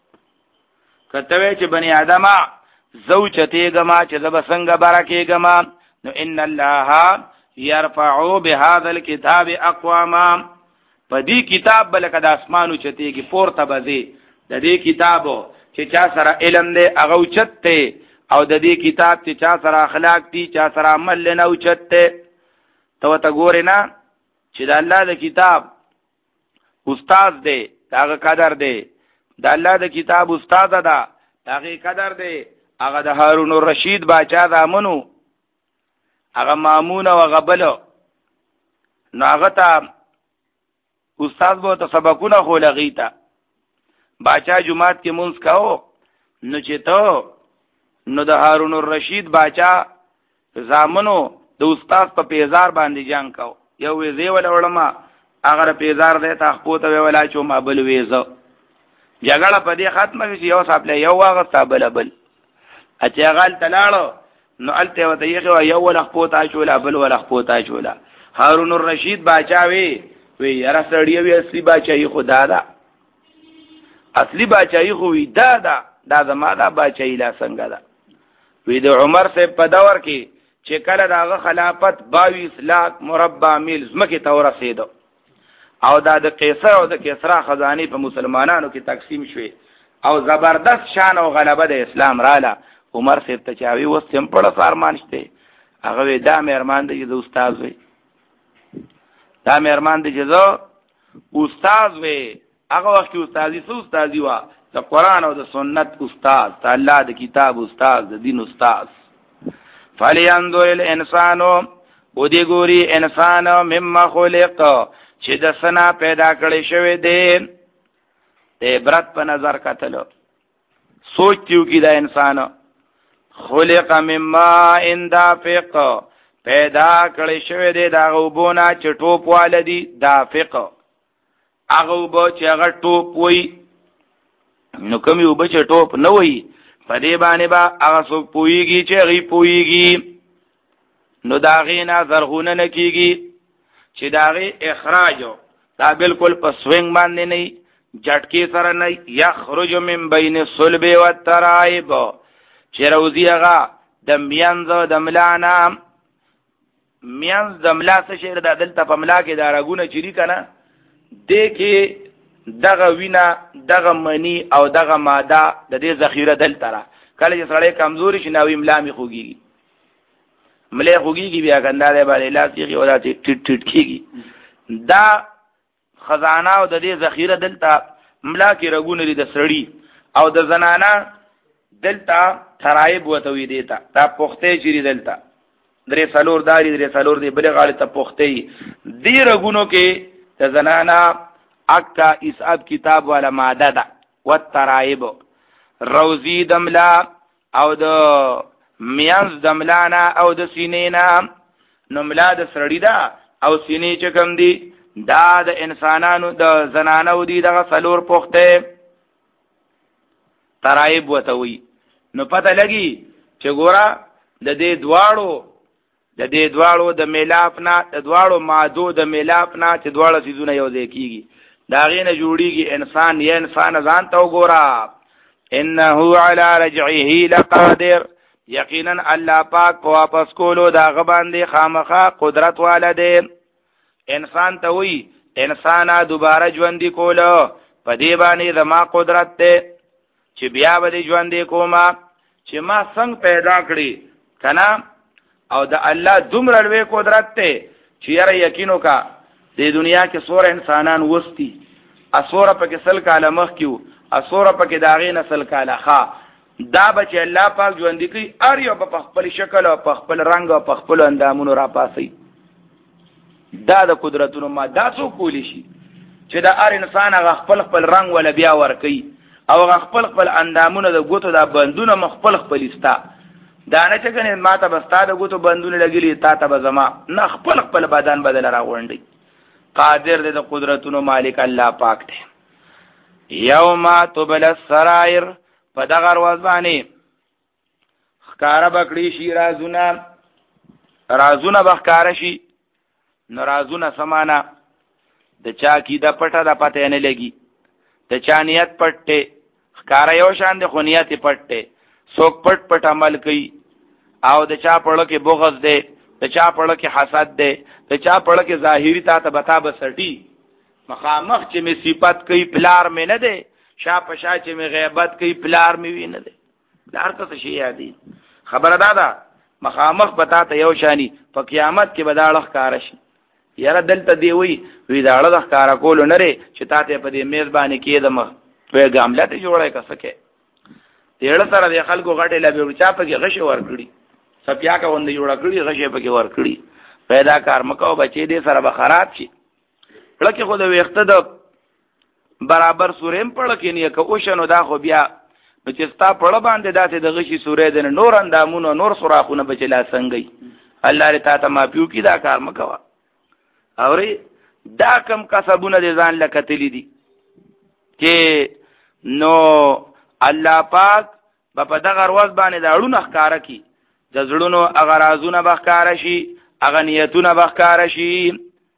کته چې بنی آدم زوچتېګما چې زب څنګه برکېګما نو ان الله يرفعوا بهذا الكتاب اقواما په دې کتاب بلکې د اسمانو چته کې پورته بځي د دې کتابو چې چا سره علم دی هغه اوچت دی او د دې کتاب چې چا سره اخلاق دي چا سره عمل نه اوچت دی ته ته ګورې نه چې د الله د کتاب استاد دی هغه قدر دی د الله د کتاب استاد ده هغه قدر دی هغه د هارون الرشید باچا د امنو هغه مامون او غبل نو هغه ته استاد به ته سبقونه خو لغیتا باچا جمعات کې مونږ کاو نو چې ته نو د هارون الرشید باچا زامنو د استاد په پیزار باندې جنگ کاو یو وی زی ول علماء هغه پیزار دی ته خپل ته ویلا چې ما بل ویزو جګړه په دې ختمه شي یو صاحب له یو واغ تابل بل اته غال تلاړو نو الته وته یو یو ول خپل ته چولا بل ول خپل ته چولا هارون الرشید باچا وی وی یاره سړی وی اصلي باچای خدا دا اصلي باچای خو وی دا دا دا زما دا باچای لا څنګه دا وی د عمر سے په دور کې چې کله داغه خلافت باویس لاک مربع میل زمکه تور رسیدو او دا د قیصر او د کسرا خزانه په مسلمانانو کې تقسیم شوه او زبردست شان او غلبه د اسلام رااله عمر سے ته چاوي وسم په فرمان شته هغه دا مهرمان دی د استاد وی دا مهرمان دی چې زه استاد وی هغه وخت استادی سو استادی وا د قران او د سنت استاد د الله د کتاب استاد د دین استاد فلینظر الانسان او دی ګوري انسان مما خلق چې د سنا پیدا کړی شوی دی ته برت په نظر کتلو سوچتیو کی دا انسان خلق مما اندافق پیدا کړی شوی دی دا غوبونه چې ټوپ والدي دافق هغه وبو چې هغه ټوپ وای نو کوم یو بچ ټوپ نه وای په دې باندې با هغه څوک پويږي چې غي پويږي نو دا غینا زرغونه نکیږي چې داغه اخراج دا بالکل په سوینګ باندې نه جټکی سره نه یخرج من بین الصلب والترائب چې روزي هغه د میانځ د ملانا میانځ د ملا څخه شهر د دلته په ملا کې دا راګونه چری کنه د کې دغه وینا دغه منی او دغه ماده د دې ذخیره دلته را کله چې سړی کمزوري شي نو املامي خوږي ملې خوږي بیا ګنداله باندې لاسي او دا ټټ ټټ کیږي دا خزانه او د دې ذخیره دلته ملا کې رګونه لري د سړی او د زنانه دلته ترایب وته وی دیتا دا پخته چیرې دلته درې سالور داری درې سالور دی بلې غاړه ته پخته دی رګونو کې د زنانه اکا اساب کتاب والا ماده ده والترائب روزی دملا او د میانز دملانا او د سینینا نملا د سړی دا او سینې چې کوم دی دا د انسانانو د زنانو دی دغه سلور پخته ترائب وتوي نو پته لګي چې ګورا د دې دواړو د دې دواړو د میلاپ نه د دواړو مادو د میلاپ نه چې دواړه سيزونه یو ځای کیږي دا غینه جوړیږي انسان یا انسان ځان ته وګورا انه علی رجعه لقادر یقینا الله پاک په واپس کولو دا غباندې خامخا قدرت والده انسان ته وی انسان دوباره ژوند کولو په دې باندې زما قدرت ته چې بیا به ژوند کوما چې ما څنګه پیدا کړی کنا او د الله دومره لوی قدرت ته چې یاره یقینو کا د دنیا کې سور انسانان وستی اسوره پکې سل کاله مخ کیو اسوره پکې داغې نسل کاله ښا دا بچ الله پاک ژوند کی ار یو په خپل شکل او په خپل رنگ او په خپل اندامونو را پاسي دا د قدرتونو ما دا څو کولی شي چې دا ار انسان هغه خپل خپل رنگ ولا بیا ور کوي او هغه خپل خپل اندامونو د ګوتو د بندونو مخبل خپل استا دا نه چې کنه ما ته بستا د ګوتو بندونه لګیلی تا ته بزما نه خپل خپل بدن بدل را غونډي قادر دې د قدرتونو مالک الله پاک دی یوم تبل السرائر په دغه ورځ باندې ښکارا بکړي شي رازونه رازونه بخکار شي نرازونه سمانا د چا کی د پټه د پته نه لګي د چا نیت پټه ښکارا یو شان د خونیت پټه څوک پټ پټ عمل کوي او د چا پړو کې بغض دی د چا پړو کې حسد دی د چا پړو کې ظاهری تا ته بتا بسټي مخامخ چې می صفت کوي پلار می نه دی، شا په شا چې می غیبت کوي پلار می وی نه دی. پلار ته شي یادي خبره دادا مخامخ پتا ته یو شانی په قیامت کې بداړه ښکار شي. یاره دلته دی وی وی داړه ښکارا کول نه لري چې تاسو په دې میزبانی کې دمه په ګامله ته جوړه کسکه تیړه سره د خلکو غټه لبه چا په کې غش ور کړی سپیا کا وند جوړه کړی غش په کې ور کړی پیدا کار مکو بچی دې سره به خراب شي. لکه خو د وخته د برابر سورېم پړه کې نه که اوشنو دا خو بیا نو چې ستا پړه باندې داسې د غشي سورې د نور اندامونو نور سوراخونه بچلا څنګه الله ر تعالی ما پیو کی دا کار مکوا. اوري دا کم کسبونه د ځان لکتلی دي چې نو الله پاک په دغه ورځ باندې دا اړونه ښکارا کی د زړونو اغرازونه بخکار شي اغه نیتونه بخکار شي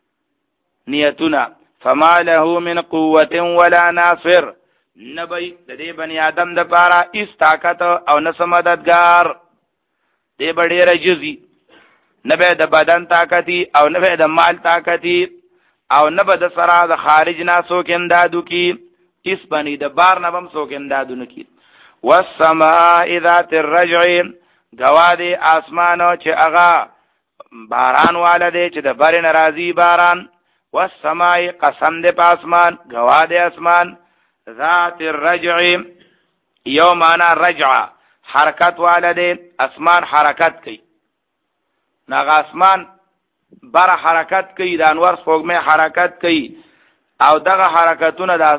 نیتونه. فما له من قوه ولا ناصر نبی د دې بنی آدم د پاره اس طاقت او نه سمددگار دې بډې رجزي نبه د بدن طاقتي او نبه د مال طاقتي او نبه د سرا د خارج ناسو کې اندادو کی اس بنی د بار نبم سو کې اندادو نکی. والسماء ذات الرجع گوادی آسمانو چې اغا باران والده چې د بر ناراضي باران. والسماء قسم دې په اسمان گوادی اسمان ذات الرجع یو معنا رجع حرکت والده اسمان حرکت کوي ناغه اسمان بر حرکت کوي د انور سپوږمۍ حرکت کوي او دغه حرکتونه د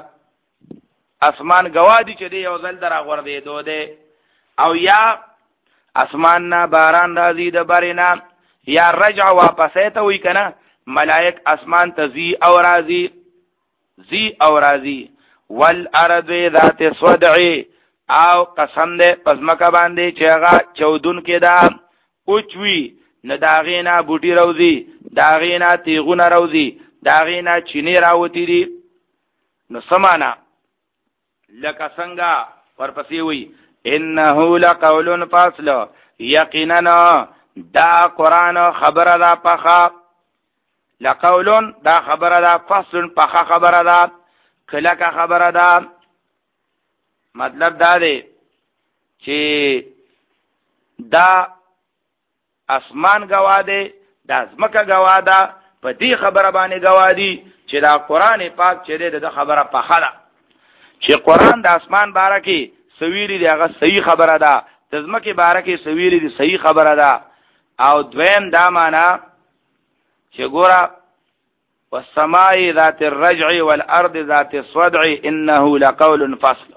اسمان گوادی چې دی یو ځل در غوړې دوده او یا اسمان نه باران راځي د برینا یا رجع واپسې ته وی کنه ملائک اسمان ته زی او راځي زی او راځي. والارض ذات صدع او قسم دې پزمکه باندې چې هغه چودون کې دا اوچوي نه داغینا بوټي روزي داغینا تیغونه روزي داغینا چینه راوتی دي نو سمانا لکه څنګه ورپسې وي انه لقول فاصل یقینا دا قران خبره دا پخا لقول دا خبره دا فاصل پخا خبره دا کله کا خبره دا مطلب دا دی چې دا اسمان گواده دا زمکه گواده په دې خبره باندې گوادي چې دا قران پاک چې د خبره پخا ده چې قران د اسمان بارکه سویری دی هغه صحیح خبره ده د زمکه بارکه سویری دی صحیح خبره ده. او دویم دا معنا چې ګوره والسماء ذات الرجع والارض ذات الصدع انه لقول فصل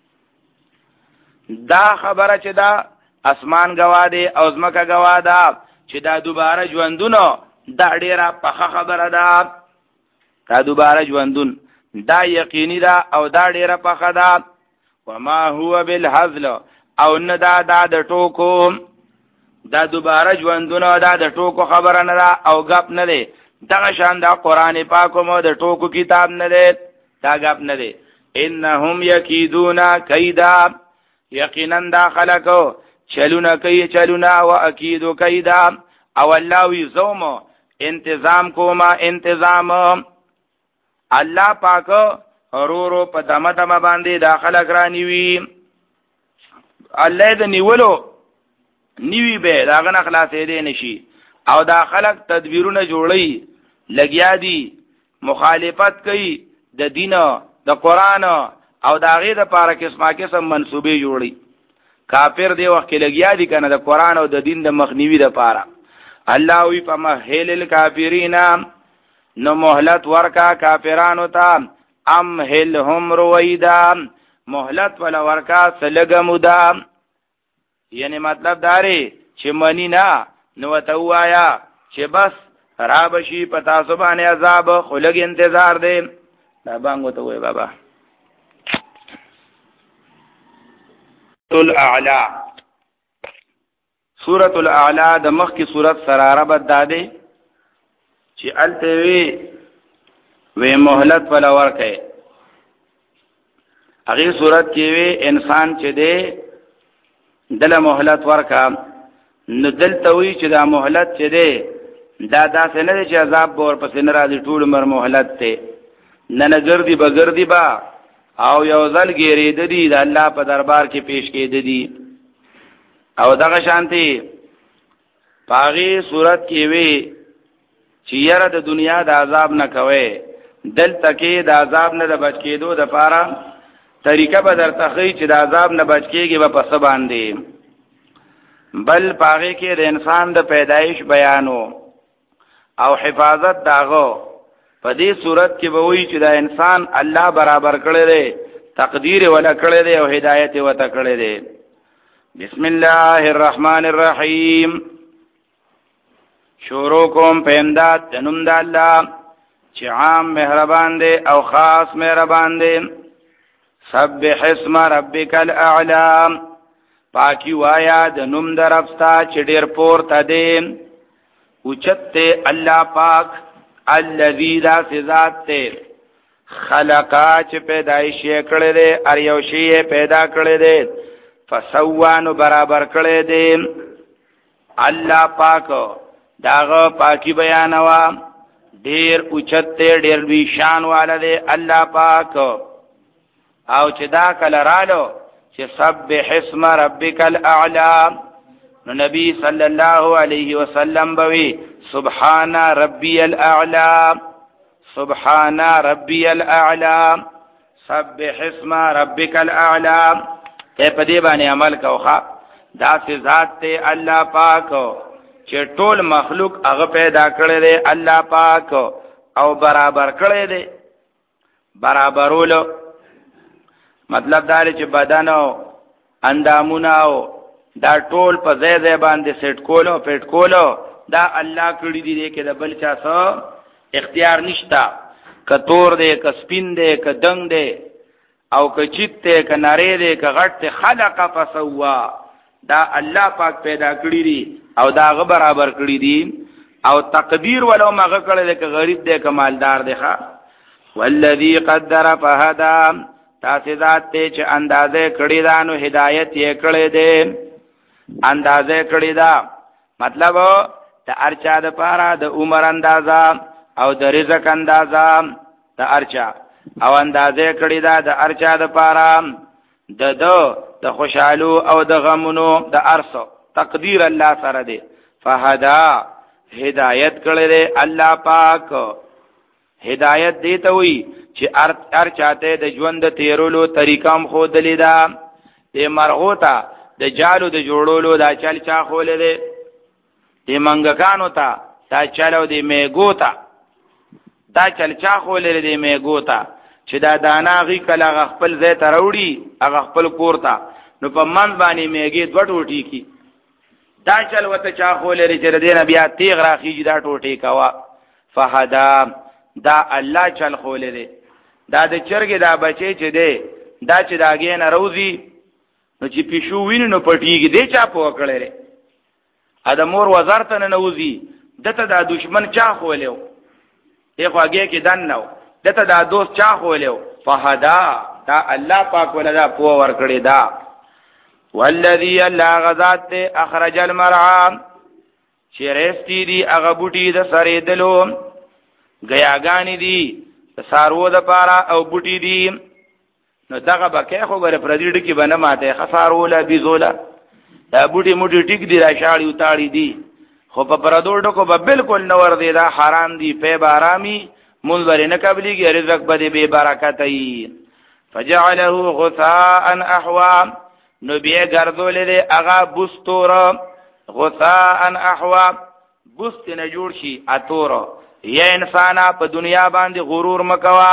دا خبره چې دا اسمان گواده او زمکه گواده چې دا دوباره ژوندونه دا ډیره پخه خبره ده دا دوباره ژوندون دا یقیني ده او دا ډیره پخه ده. وما هو بالهزل او نه دا دا د ټوکو دا دوباره ژوندونه دا د ټوکو خبره نه ده او غپ نه ده. دغه شان دا قران پاک مو د ټوکو کتاب نه ده دا غپ نه ده. انهم یکیدون کیدا یقینا دا خلقو چلونا کوي چلونا و اکیدو کیدا او الله وی زوم انتظام کوما انتظام الله پاک رو رو په دمه دمه باندې داخله کرانی وی الله دې نیولو نیوی به داغه نه خلاصې دي نشي او دا خلق تدبیرونه جوړي لګیا دي مخالفت کوي د دین د قران او دا غي د پاره قسمه قسم منسوبې جوړي کافر دی وخت لګیا دي کنه د قران او د دین د مخنیوي د پاره. الله وی فمهل الکافرین نو مهلت ورکا کافرانو ته ام هلهم رویدا مهلت ولا ورکا سلګمودا یعنی مطلب داري چې منی نه نو ته وایا چې بس را بشي پتا سبحانه عذاب خلګ انتظار دی دا بانګو ته وای بابا. الاعلى سورۃ الاعلى د مخ کی سورۃ سراره بد داده چې الته وی وی مهلت ولا ورکه هغه سورۃ کې وی انسان چې دی دله مهلت ورکا نو دلته وی چې دا مهلت چې دی دا داسې نه چې عذاب ور پسې نه راځي ټول مر مهلت ته نن ګرځي به ګرځي با او یو ځل ګیری د دې د الله په دربار کې پیش کېد دي. او دغه شانتي پاغي صورت کې وی چې یاره د دنیا د عذاب نه کوي، دلته کې د عذاب نه د بچ کېدو د پاره طریقه به درته ښیي چې د عذاب نه بچ کېږي به په څه باندې. بل پاغي کې د انسان د پیدایش بیانو او حفاظت داغو په دې صورت کې به وایي چې دا انسان الله برابر کړی دی، تقدیر ولا کړی دی او هدایت وته کړی دی. بسم الله الرحمن الرحیم. شروع کوم په امداد د نوم د الله چې عام مهربان دی او خاص مهربان دی. سبح اسم ربک الاعلى. پاکی وایا د نوم د رب ستا چې ډیر پورته دی. اوچت الله پاک الذی ذا ذات ته خلقا چې پیدایش کړي دي ار یو شی پیدا کړي دي فسوانو برابر کړي دي. الله پاک داغه پاکی بیانوا ډیر اوچت ډیر وی شان والده الله پاک. او چې دا کله رالو چې سبح اسم ربک الاعلى نو نبی صلی الله علیه وسلم بوي سبحان ربی الاعلى سبحان ربی الاعلى سبح اسم ربک الاعلى. ته په دې باندې عمل کوخه. دا سي ذات ته الله پاک چې ټول مخلوق هغه پیدا کړی دی الله پاک او برابر کړی دی. برابرولو مطلب دا چې بدن او اندامونه او دا ټول په ځای ځای باندې سیټ کولو پټ کولو دا الله کړی دی کې د بل چا څو اختیار نشتا. ک تور دی ک سپین دی ک دنګ دی او ک چیت دی ک نری دی ک غټ دی خلق فسوا دا الله پاک پیدا کړی دی او دا غ برابر کړی دی او تقدیر ولو مغه کړی دی ک غریب دی ک مالدار دی ښا. والذی قدر فهدى. تاسو ذات ته چې اندازې کړی دا نو هدایت یې کړی دی. اندازې کړی دا مطلب د ارچا د پاره د عمر اندازا او د رزق اندازا د ارچا او اندازې کړی دا د ارچا د پاره د دو د خوشالو او د غمونو د ارسو تقدیر الله سره دی. فهدا هدایت کړی دی الله پاک. هدایت دی ته وی چې ار ار چاته د ژوند تیرولو طریقام خو دلیدا د مرغوتا د جالو د جوړولو دا چل چا خولې دي د منګکانو ته دا چلو د میګو ته دا چل چا خولې دي میګو ته چې دا دانا غي کله خپل ځای ته وروړي هغه خپل کور ته نو په من باندې میګي دوه ټوټي کی دا چل وته چا خولې چې د نبی تیغ راخیږي دا ټوټي کوا. فهدا دا الله چل خولې دي. دا د چرګ دا بچي چې دی دا چې داګې نه روزي نو چې پښو ویني نو پټیږي دی چا په وکړې ا د مور وزارت نه نوزي دته دا دشمن چا خولیو یې خواږه کې دن نو دته دا دوست چا خولیو. فهدا دا الله پاک ولدا په ور کړی دا. والذي الله غزاد اخرج المرعى چې رستی دی هغه بوټي د سره دلو غیاګانی دی سارو د پارا او بوټي دی نو دغه بکې خو غره پردیډ کې بنه ماته خساروله بيزولا دا بوټي موټي ټیک دی را شاړی وتاړي دی خو په پردوډ کو به بالکل نور دی دا حرام دی په بارامي منظر نه قبليږي رزق بده به برکت ای. فجعله غثاء احوا نو بیا ګرځول دی اغا بوستور غثاء احوا بوست نه جوړ شي اتور. یا انسانا په دنیا باندې غرور مکوا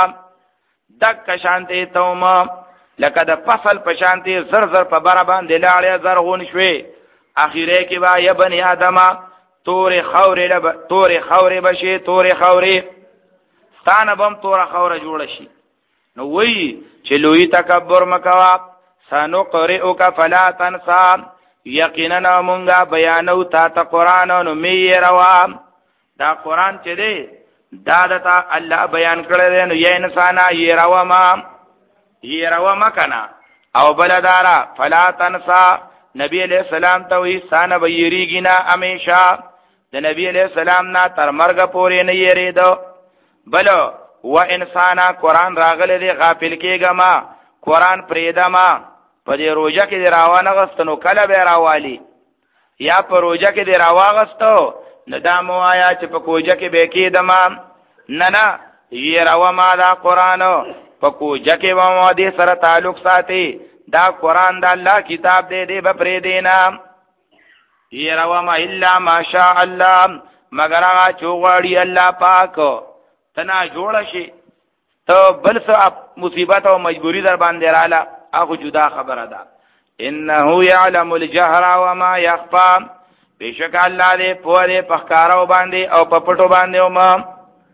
دک شانته توما لکه د فصل په شانته زر زر په بار باندې لاړې زرغون شوي اخیره کې با یا بنی ادمه تور خورې لب تور خورې بشي تور خورې ستانه بم تور خوره جوړ شي. نو وی چې لوی تکبر مکوا سانو قرئک فلا تنسا یقینا مونږه بیانو تا ته قران نو می روا. دا قران چې دی دا دتا الله بیان کړی دی نو یا انسان یې روا ما یې روا مکنا او بلدارا فلا تنسا نبی علیہ السلام ته وی سان بیریګینا همیشه د نبی علیہ السلام نا تر مرګ پورې نه یریدو بل و انسانا قرآن راغله دی غافل کېږه ما قرآن پرېږده ما په دې روژه کې دی راوانه غسته نو کله به راوالي یا په روژه کې دی راواغستو نو دا مو آیا چې په کوجه کې به کېدم نه نه یې راوه ما دا قرآن په کوجه کې به مو دې سره تعلق ساتي دا قرآن د الله کتاب دی دی به پرېږدې نه یې راوه ما الا ماشاء الله مگر هغه چې وغواړي الله پاک ته نه جوړه شي ته بل څه مصیبت او مجبوری در باندې رااله هغه جدا خبره ده انه يعلم الجهر وما يخفى بشک الله دې په دې پخکارو باندې او په پټو باندې او ما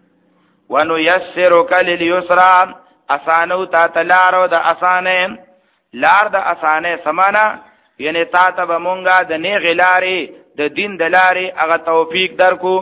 ونيسرك لليسرى اسانو تا تلارو د اسانه لار د اسانه سمانا یعنی تا ته بمونګه د نیغ لارې د دین د لارې هغه توفیق درکو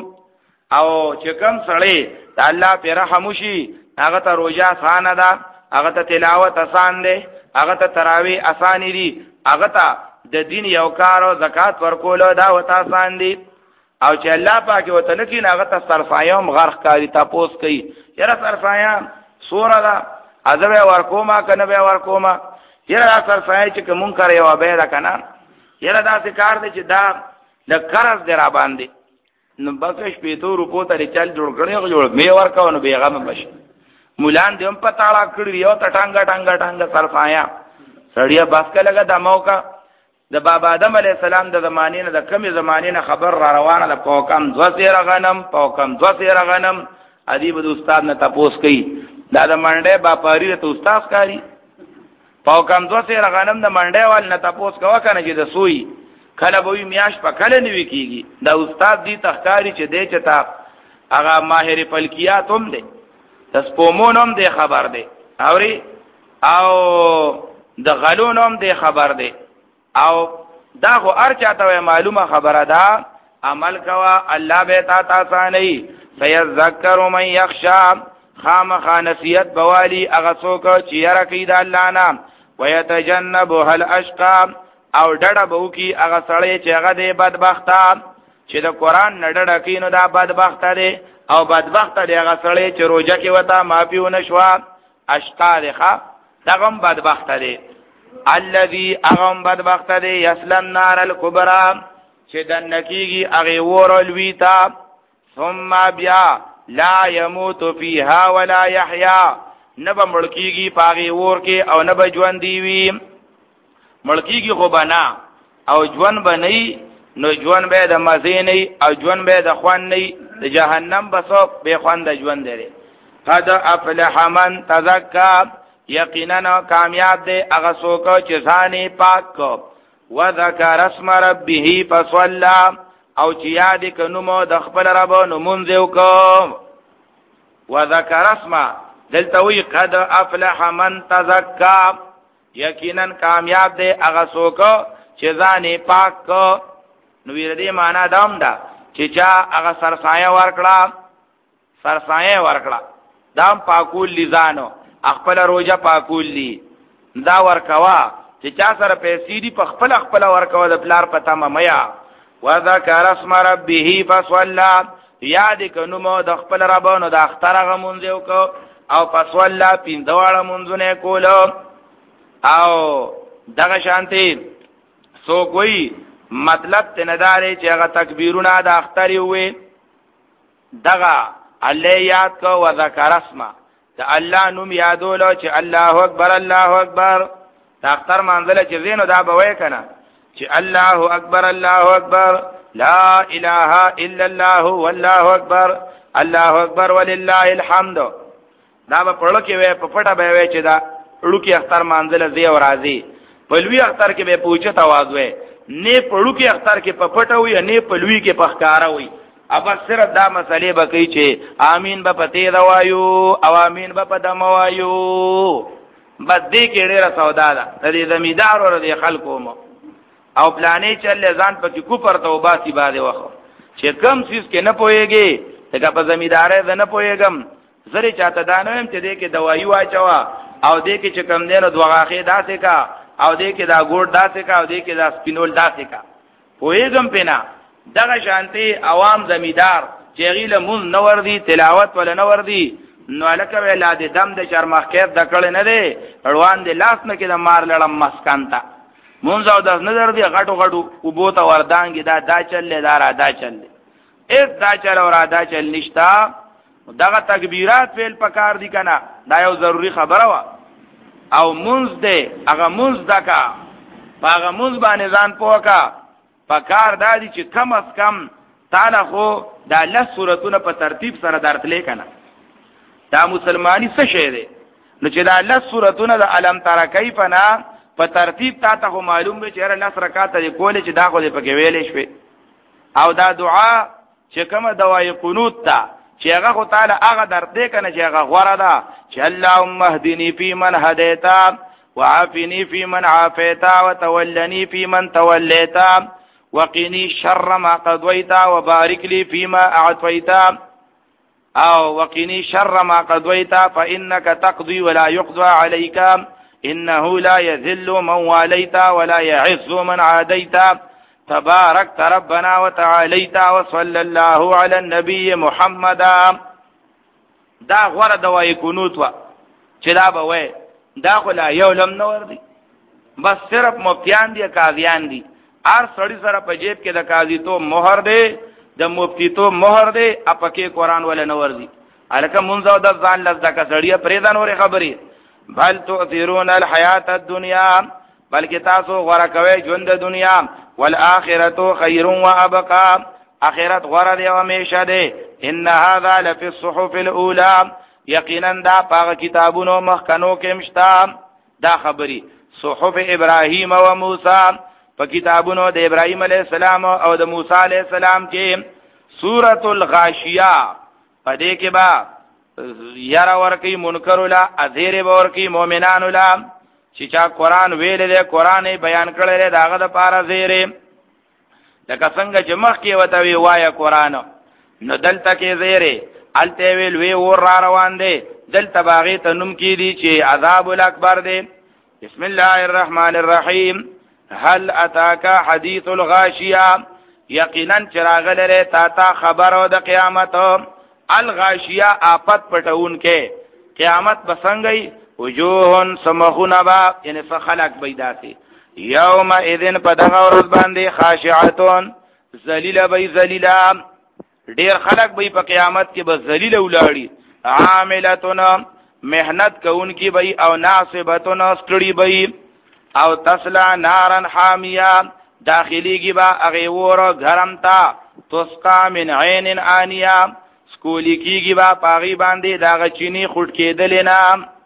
او چې کوم سړی د الله په رحم وشي هغه ته روزه آسان ده هغه ته تلاوت آسان ده هغه ته تراوی آسان دي هغه ته د دین یو کار او زکات ورکول دا وته آسان دي او چې الله پاک وته لکین هغه ته صرفایم غرق کاری تاسو کوي یره صرفایم سوره دا ازبه ورکوما کنه به ورکوما یره صرفای چې کوم کار یو به دا کنه یره دا ذکر دي چې دا د قرض درا باندې نو بکش په تو روپو ته چل جوړ کړي جوړ می ورکاو نو بیغم بش مولان دې هم پتاړه کړی یو ته ټانګه ټانګه ټانګه صرفایا سړیا باسکه لګا د موقع د بابا آدم علی السلام د زمانې نه د کمی زمانې نه خبر را روانه د پوکم دو سیر غنم پوکم دو سیر غنم ادیب د استاد نه تپوس کوي دا د منډه با پاری ته استاد کاری پوکم دو سیر غنم د منډه وال نه تپوس کوا کنه چې د سوی کله به میاش په کله نیوي کیږي دا استاد دی تخکاری چې دی چتا هغه ماهر فلکیات هم دی تسپومون هم دی خبر دی اوري او د غلون هم دی خبر دی او دا خو ارچاته معلومه خبره ده عمل کوا الله به تا تاسانه سيذكر من يخشى خام خانسیت بوالی اغه څوک چې یره کوي د الله نام ويتجنبها الاشقى او ډډه بو کی هغه سړی چې هغه دی بدبخته چې د قران نه ډډه کینو دا بدبخته دی او بدبخته دی هغه سړی چې روزه کې وتا معافیو نشوا اشقا دی ښا دغه بدبخته دی الذي اغم بدبخته دی یسل النار الكبرى چې د نکیږي هغه ورلویتا ثم بیا لا يموت فيها ولا يحيى نبا ملکیږي پاغي ور کې او نبا ژوند دی وی ملکیږي خو بنا او ژوند بنئ نو ژوند به د مزه نه او ژوند به د خوان نه د جهنم بسو به خوان د ژوند دی قد افلح من تزکا یقینا کامیاب دی هغه څوک چې ځانې پاک کو وذکر اسم ربه فصلى او چې یاد کنو د خپل رب نو مونږ وکم وذکر اسم دلته وی قد افلح من تزکا یقینا کامیاب دی هغه څوک چې ځانې پاک کو نو ویل دې معنا دام دا چې چا هغه سرسایه ورکړه سرسایه ورکړه دام پاکول لزانو خپل روزه پاکول لی دا ورکوا چې چا سره پیسې دی په خپل خپل ورکوا د پلار پتا میا وذکر اسم ربه فصلى یاد کنو مو د خپل ربونو د اخترغه مونږ یو او فصلى پیندواړه مونږونه کولو او دغه شانتي سو کوئی مطلب تندارې چې هغه تکبیرونه د اختر وي دغه الله یاد کو وذکر اسم ته الله نوم یادولو چې الله اکبر الله اکبر تا اختر منزله چې زینو دا به وای کنه چې الله اکبر الله اکبر لا اله الا الله والله اکبر الله اکبر ولله الحمد دا په پړو کې وای په پټه به وای چې دا پړو کې اختر منزله زی او راضی په لوی اختر کې به پوښتنه تواز وای نه پړو کې اختر کې په پټه وای نه په لوی کې په ښکارا وای ابا صرف دا مسئله به کوي چې امين به پته دا وایو او امين به پد موایو بس دې کې ډېر سودا ده د دې زمیدار او د خلکو مو او پلانې چلې ځان پکې کو پر توبه سی باندې وخو چې کم سیس کې نه پويږي دا په زمیدارې ده نه پويګم زری چاته دانویم چې دې کې دوايي واچوا او دې کې چې کم دینو دوغاخې داسې کا او دې کې دا ګوړ داسې کا او دې کې دا سپینول داسې کا پويګم پنا دغه شانتي عوام زمیدار چې غیله مون نور دی تلاوت ولا نور دی نو الکه ویلا د دم د چرمخ کېف د کړه نه دی روان دی لاس نه کې د مار لړم مسکانتا مونږ او د نظر دی غټو غټو وبو ته وردانګي دا دا چلې دا را دا چلې اې دا چل او را دا چل نشتا دغه تکبیرات فعل پکار دي کنه دا یو ضروری خبره وا او مونږ دی هغه مونږ دکا هغه مونږ باندې ځان پوکا پکار دادی چې کم از کم تعالی خو دا لس سورتونه په ترتیب سره درتلې کنه دا مسلمانی څه شی دی نو چې دا لس سورتونه د علم تر کیف نه په ترتیب تا ته معلوم به چې هر لس رکعات دی کولې چې دا خو دې پکې ویلې شوي او دا دعا چې کومه دعای قنوت تا چې هغه خو تعالی هغه درته کنه چې هغه غوړه ده چې اللهم اهدنی فی من هدیتا وعافنی فی من عافیتا وتولنی فی من تولیتا وقنی شر ما قضیت وبارک لی فيما اعطیت او وقنی شر ما قضیت فانك تقضي ولا يقضى عليك انه لا يذل من واليت ولا يعز من عاديت تبارك ربنا وتعاليت وصلى الله على النبي محمد دا غره دوای قنوت وا چې دا به وای دا خو لا یو لم نور دي بس صرف مفتیان دي قاضیان دي ار سړی سره په جیب کې د قاضی تو مہر دی د مفتی تو مہر دی اپکه قران ولا نور دي الکه منځو د ځان لزدا کا سړی پرېدان اورې خبرې بل تؤثرون الحیات الدنیا بلکې تاسو غره کوي ژوند د دنیا والآخرة خیر و ابقا اخرت غره دی او همیشه دی ان هذا لفي الصحف الاولى یقینا دا پاک کتابونو مخکنو کې مشتا دا خبري صحف ابراهیم او موسی په کتابونو د ابراهیم علیه السلام او د موسی علیه السلام کې سورۃ الغاشیہ پدې کې با یرا ورکی منکر ولا اذیر ورکی مؤمنان ولا چې چا قران ویل له قران بیان کړل داغه د پاره زیره لکه څنګه چې مخ کې وته وی وایا قران نو دلته کې زیره الته ویل وی ور روان دي دلته باغی ته نوم کې دي چې عذاب الاکبر دي بسم الله الرحمن الرحیم هل اتاک حدیث الغاشیہ یقینا چراغ لره تا تا خبر او د قیامت الغاشیہ آفت پټون کې قیامت بسنګي وجوهن سمخون با یعنی فخلق بیداتی یوم اذن پا دغا ورز باندی خاشعتون زلیل بی زلیلا دیر خلق بی پا قیامت کی با زلیل اولاڑی عاملتون محنت کون کی بی او ناصبتون اسکڑی بی او تسلا نارن حامیا داخلی کی با اغیور گرم تا تسقا من عین آنیا سکولی کی کی با پاغی باندی داغ چینی خود کے دلینا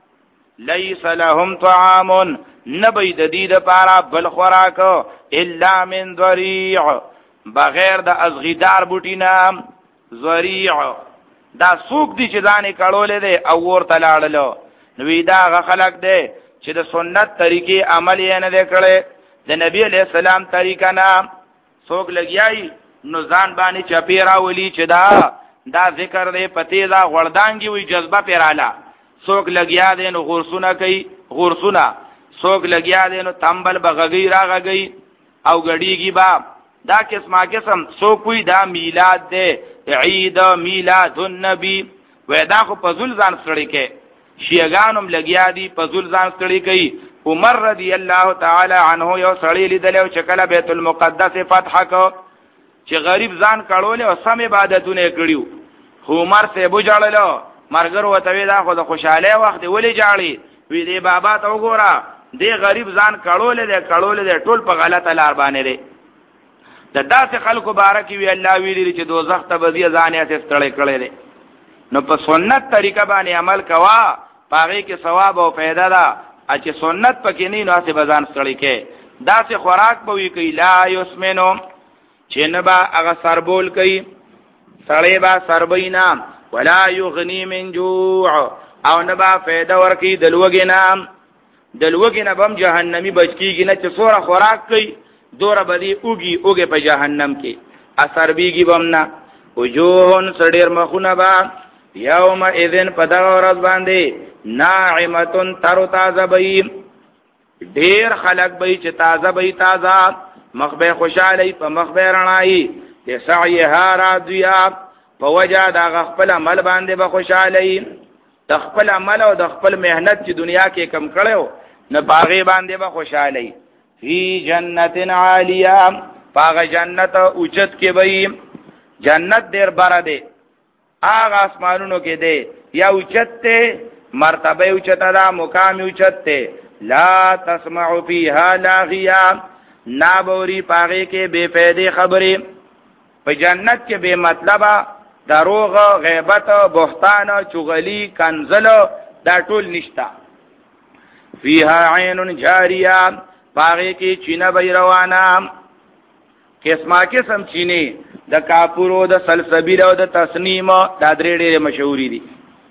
لیس لهم طعام نبی د دې د پارا بل خوراک الا من ذریع بغیر د ازغیدار بوټینا ذریع دا سوق دي چې ځانې کړولې ده او ورته لاړلو نو دا خلق ده چې د سنت طریقې عمل یې نه کړي د نبی علیہ السلام طریقه نه سوق لګیای نو ځان باندې چپیرا ولي چې دا دا ذکر دې پتی دا غړدانګي وي جذبه پیراله سوک لگیا دے نو غرسونا کئی غرسونا سوک لگیا دے نو تنبل بغگی را غگی او گڑیگی با دا قسمہ قسم سوکوی دا میلاد دے عید میلاد النبی وی دا خو پزول زان سڑی کے شیعگانم لگیا دی پزول زان سڑی کئی عمر رضی اللہ تعالی عنہ یو سڑی لی دلے و چکل بیت المقدس فتح کو چه غریب زان کڑولے و سم عبادتونے کڑیو عمر سے بجڑلو مرګر وته دا خو د خوشاله وخت ولې جاړي وی دی بابا ته وګوره دی غریب ځان کړولې دی کړولې دی ټول په غلطه لار باندې دی د داسې خلکو بارک وی الله ویلي چې دوزخ ته بزی ځان یې ستړی کړی دی نو په سنت طریقه باندې عمل کوا پاره کې ثواب او پیدا ده چې سنت پکې نه نو څه بزان ستړی کې داسې خوراک به وی کوي لا یسمنو چې نه با هغه سربول کوي سړی با سربینا ولا یغنی من جوع او نبا فیده ورکی دلوگینا دلوگینا بم جہنمی بچکیگی نا چه سورا خوراک کئی دورا بدی اوگی اوگی پا جہنم کی اثر بیگی بمنا وجوہن سڑیر مخونا با یوم اذن پا دغورت باندے ناعمتن ترو تازہ بئی دیر خلق بئی چه تازہ بئی تازہ مخبے خوشالی پا مخبے رنائی تی سعیها را دویاب په وجه دا غخپل عمل باندې به خوشاله د خپل عمل او د خپل مهنت چې دنیا کې کم کړو نه باغې باندې به خوشاله فی جنت عالیه باغ جنت اوچت کې وي جنت ډیر بار دی هغه اسمانونو کې دی یا اوچت ته مرتبه اوچت ده مقام اوچت ته لا تسمع فيها لاغیا نابوری پاغه کې بے فائدې خبرې په جنت کې بے مطلبه دروغ غیبت بهتان چغلی کنزل دا ټول نشتا فيها عين جاریه پاغه کې چینه بې روانه قسمه قسم چینه د کاپورو د سلسبیل او د تسنیم دا درې ډېر مشهوري دي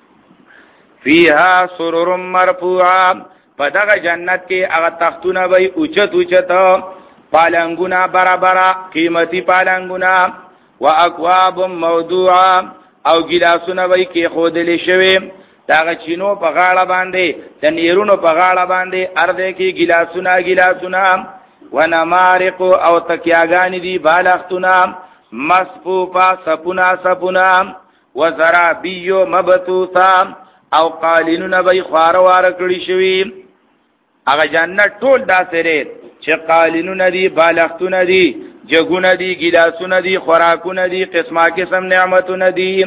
فيها سرر مرفوعه په دغه جنت کې هغه تختونه وي اوچت اوچت پالنګونه برابر قیمتي پالنګونه واکواب موضوعه او ګلاسونه وي کې خودلې شوی داغه چینو په غاړه باندې د نیرونو په غاړه باندې ارده کې ګلاسونه ګلاسونه ونمارق او تکیاګانی دي بالختونه مصفوفه سپونا سپونا وزرابیو مبثوثه او قالینونه وي خوار کړی شوی هغه جنت ټول داسې لري چې قالینونه دي بالختونه دي جګونه دي ګلاسونه دي خوراکونه دي قسمه قسم نعمتونه دي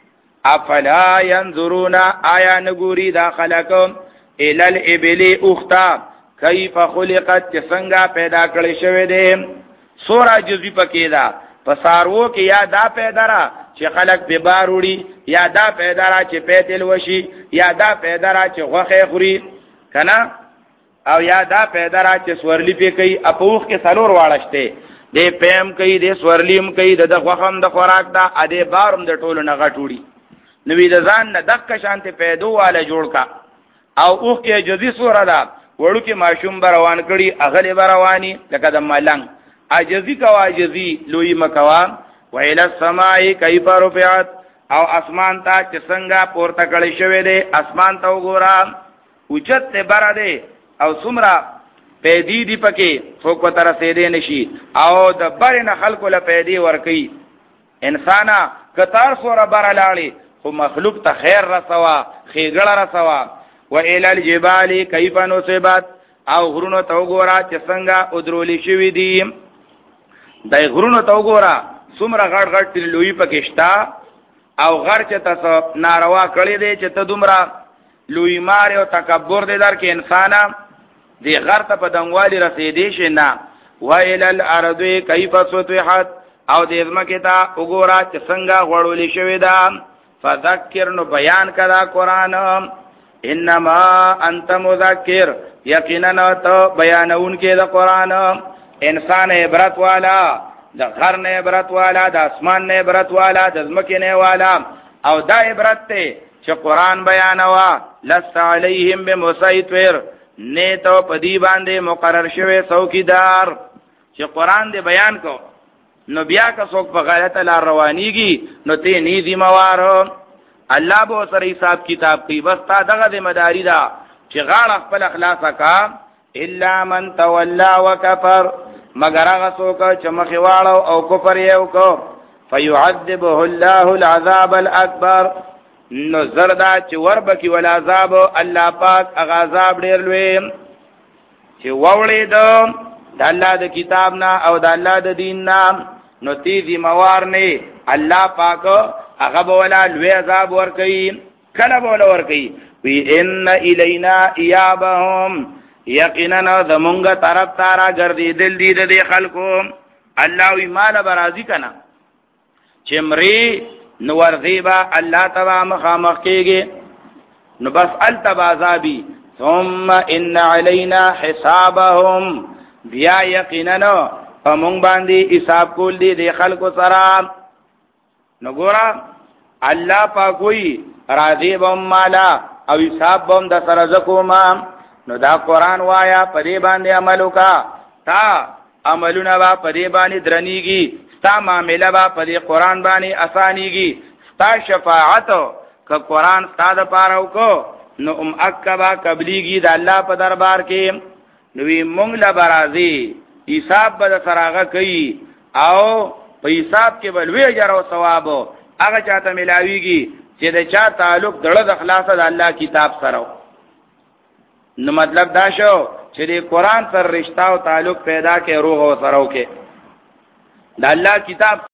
افلا ينظرون آیا نګوري دا خلقم ال الابل اختا کیف خلقت څنګه پیدا کړی شوی دی سورہ جزئی پکې دا پسارو کې یا دا پیدا را چې خلق به بار وړي یا دا پیدا را چې پیتل وشي یا دا پیدا را چې غوخه خوري کنه او یا دا پیدا را چې سورلی په کوي اپوخ کې سلور واړشته دې پېم کوي دې سورلیم کوي د غوخم د خوراک دا ا دې بارم د ټولو نه غټوړي نوې د ځان نه دغه شانته پیدو والا جوړ کا او اوخ کې جزئی سوره دا وړو کې ماشوم روان کړي اغلی رواني لکه د ملنګ عجزی کوا عجزی لوی مکوا ویل السماء کیف رفعت او اسمان ته چې څنګه پورته کړی شوی دی اسمان ته وګورم اوچت ته بار دی او سمرا پیدی دی پکې څوک تر سیدې نشي او د برن خلکو له پیدي ورکی انسانا کتار سوره بار لاړي خو مخلوق ته خیر رسوا خېګړه رسوا و الى الجبال كيف نصبت او غرونو ته وګورا چې څنګه ودرولې شوې دي دای غرونو ته وګورا څومره غړ غړ لوی پکښتا او غر چې تاسو ناروا کړی دی چې ته دومره لوی مار او تکبر دې در کې انسانا دی غر ته په دنګوالي رسیدې شي نه و الى الارض كيف سطحت او دې ځمکه ته وګورا چې څنګه غړولې شوې ده فذكر نو بیان کړه قران انما انت مذکر یقینا ته بیانون کې د قران انسان عبرت والا د غر نه عبرت والا د اسمان نه عبرت والا د ځمکې نه والا او دا عبرت ته چې قران بیانوا لست علیهم بمسیطر نه ته پدی باندې مقرر شوی څوکیدار چې قران دې بیان کو نو بیا که څوک په غلطه لار روانيږي نو ته ني ذمہوار الله به سره حساب کتاب کوي بس تا دغه ذمہ داری دا چې غاړه خپل اخلاص کا الا من تولى وكفر مگر هغه څوک چې مخ واړو او کفر یې وکړ فيعذبه الله العذاب الاكبر نو زردا چې وربکی ول عذاب الله پاک هغه عذاب ډیر لوی چې وولې دو د الله د کتاب نه او د الله د دین نه نو تیزی موار نه الله پاک هغه بولا لوی عذاب ور کوي کله بولا ور کوي وی ان الینا ایابهم یقینا زمونږه طرف تارا ګرځي دل دې د خلکو الله وی مال برازي کنا چمری نو ورغیبا الله تبا مخامخ کېږي نو بس التبازابی ثم ان علینا حسابهم بیا یقینا پمون باندې حساب کول دي د خلکو سره نو ګورا الله پاکوي راضی بم مالا او حساب بم د سره زکوما نو دا قران وایا پدې باندې عمل وکا تا عملونه با پدې باندې درنیږي ستا معاملې با پدې قران باندې اسانيږي ستا شفاعت ک قران ستا د پاره وکړو نو ام اکبا قبليږي د الله په دربار کې نو وی مونږ لا برازي حساب به سراغه کوي او په حساب کې بلوي اجر او ثواب هغه چاته ملاويږي چې د چا تعلق دړه د خلاصه د الله کتاب سره، نو مطلب دا شو چې د قران سره رشتہ او تعلق پیدا کې روح او سره وکي د الله کتاب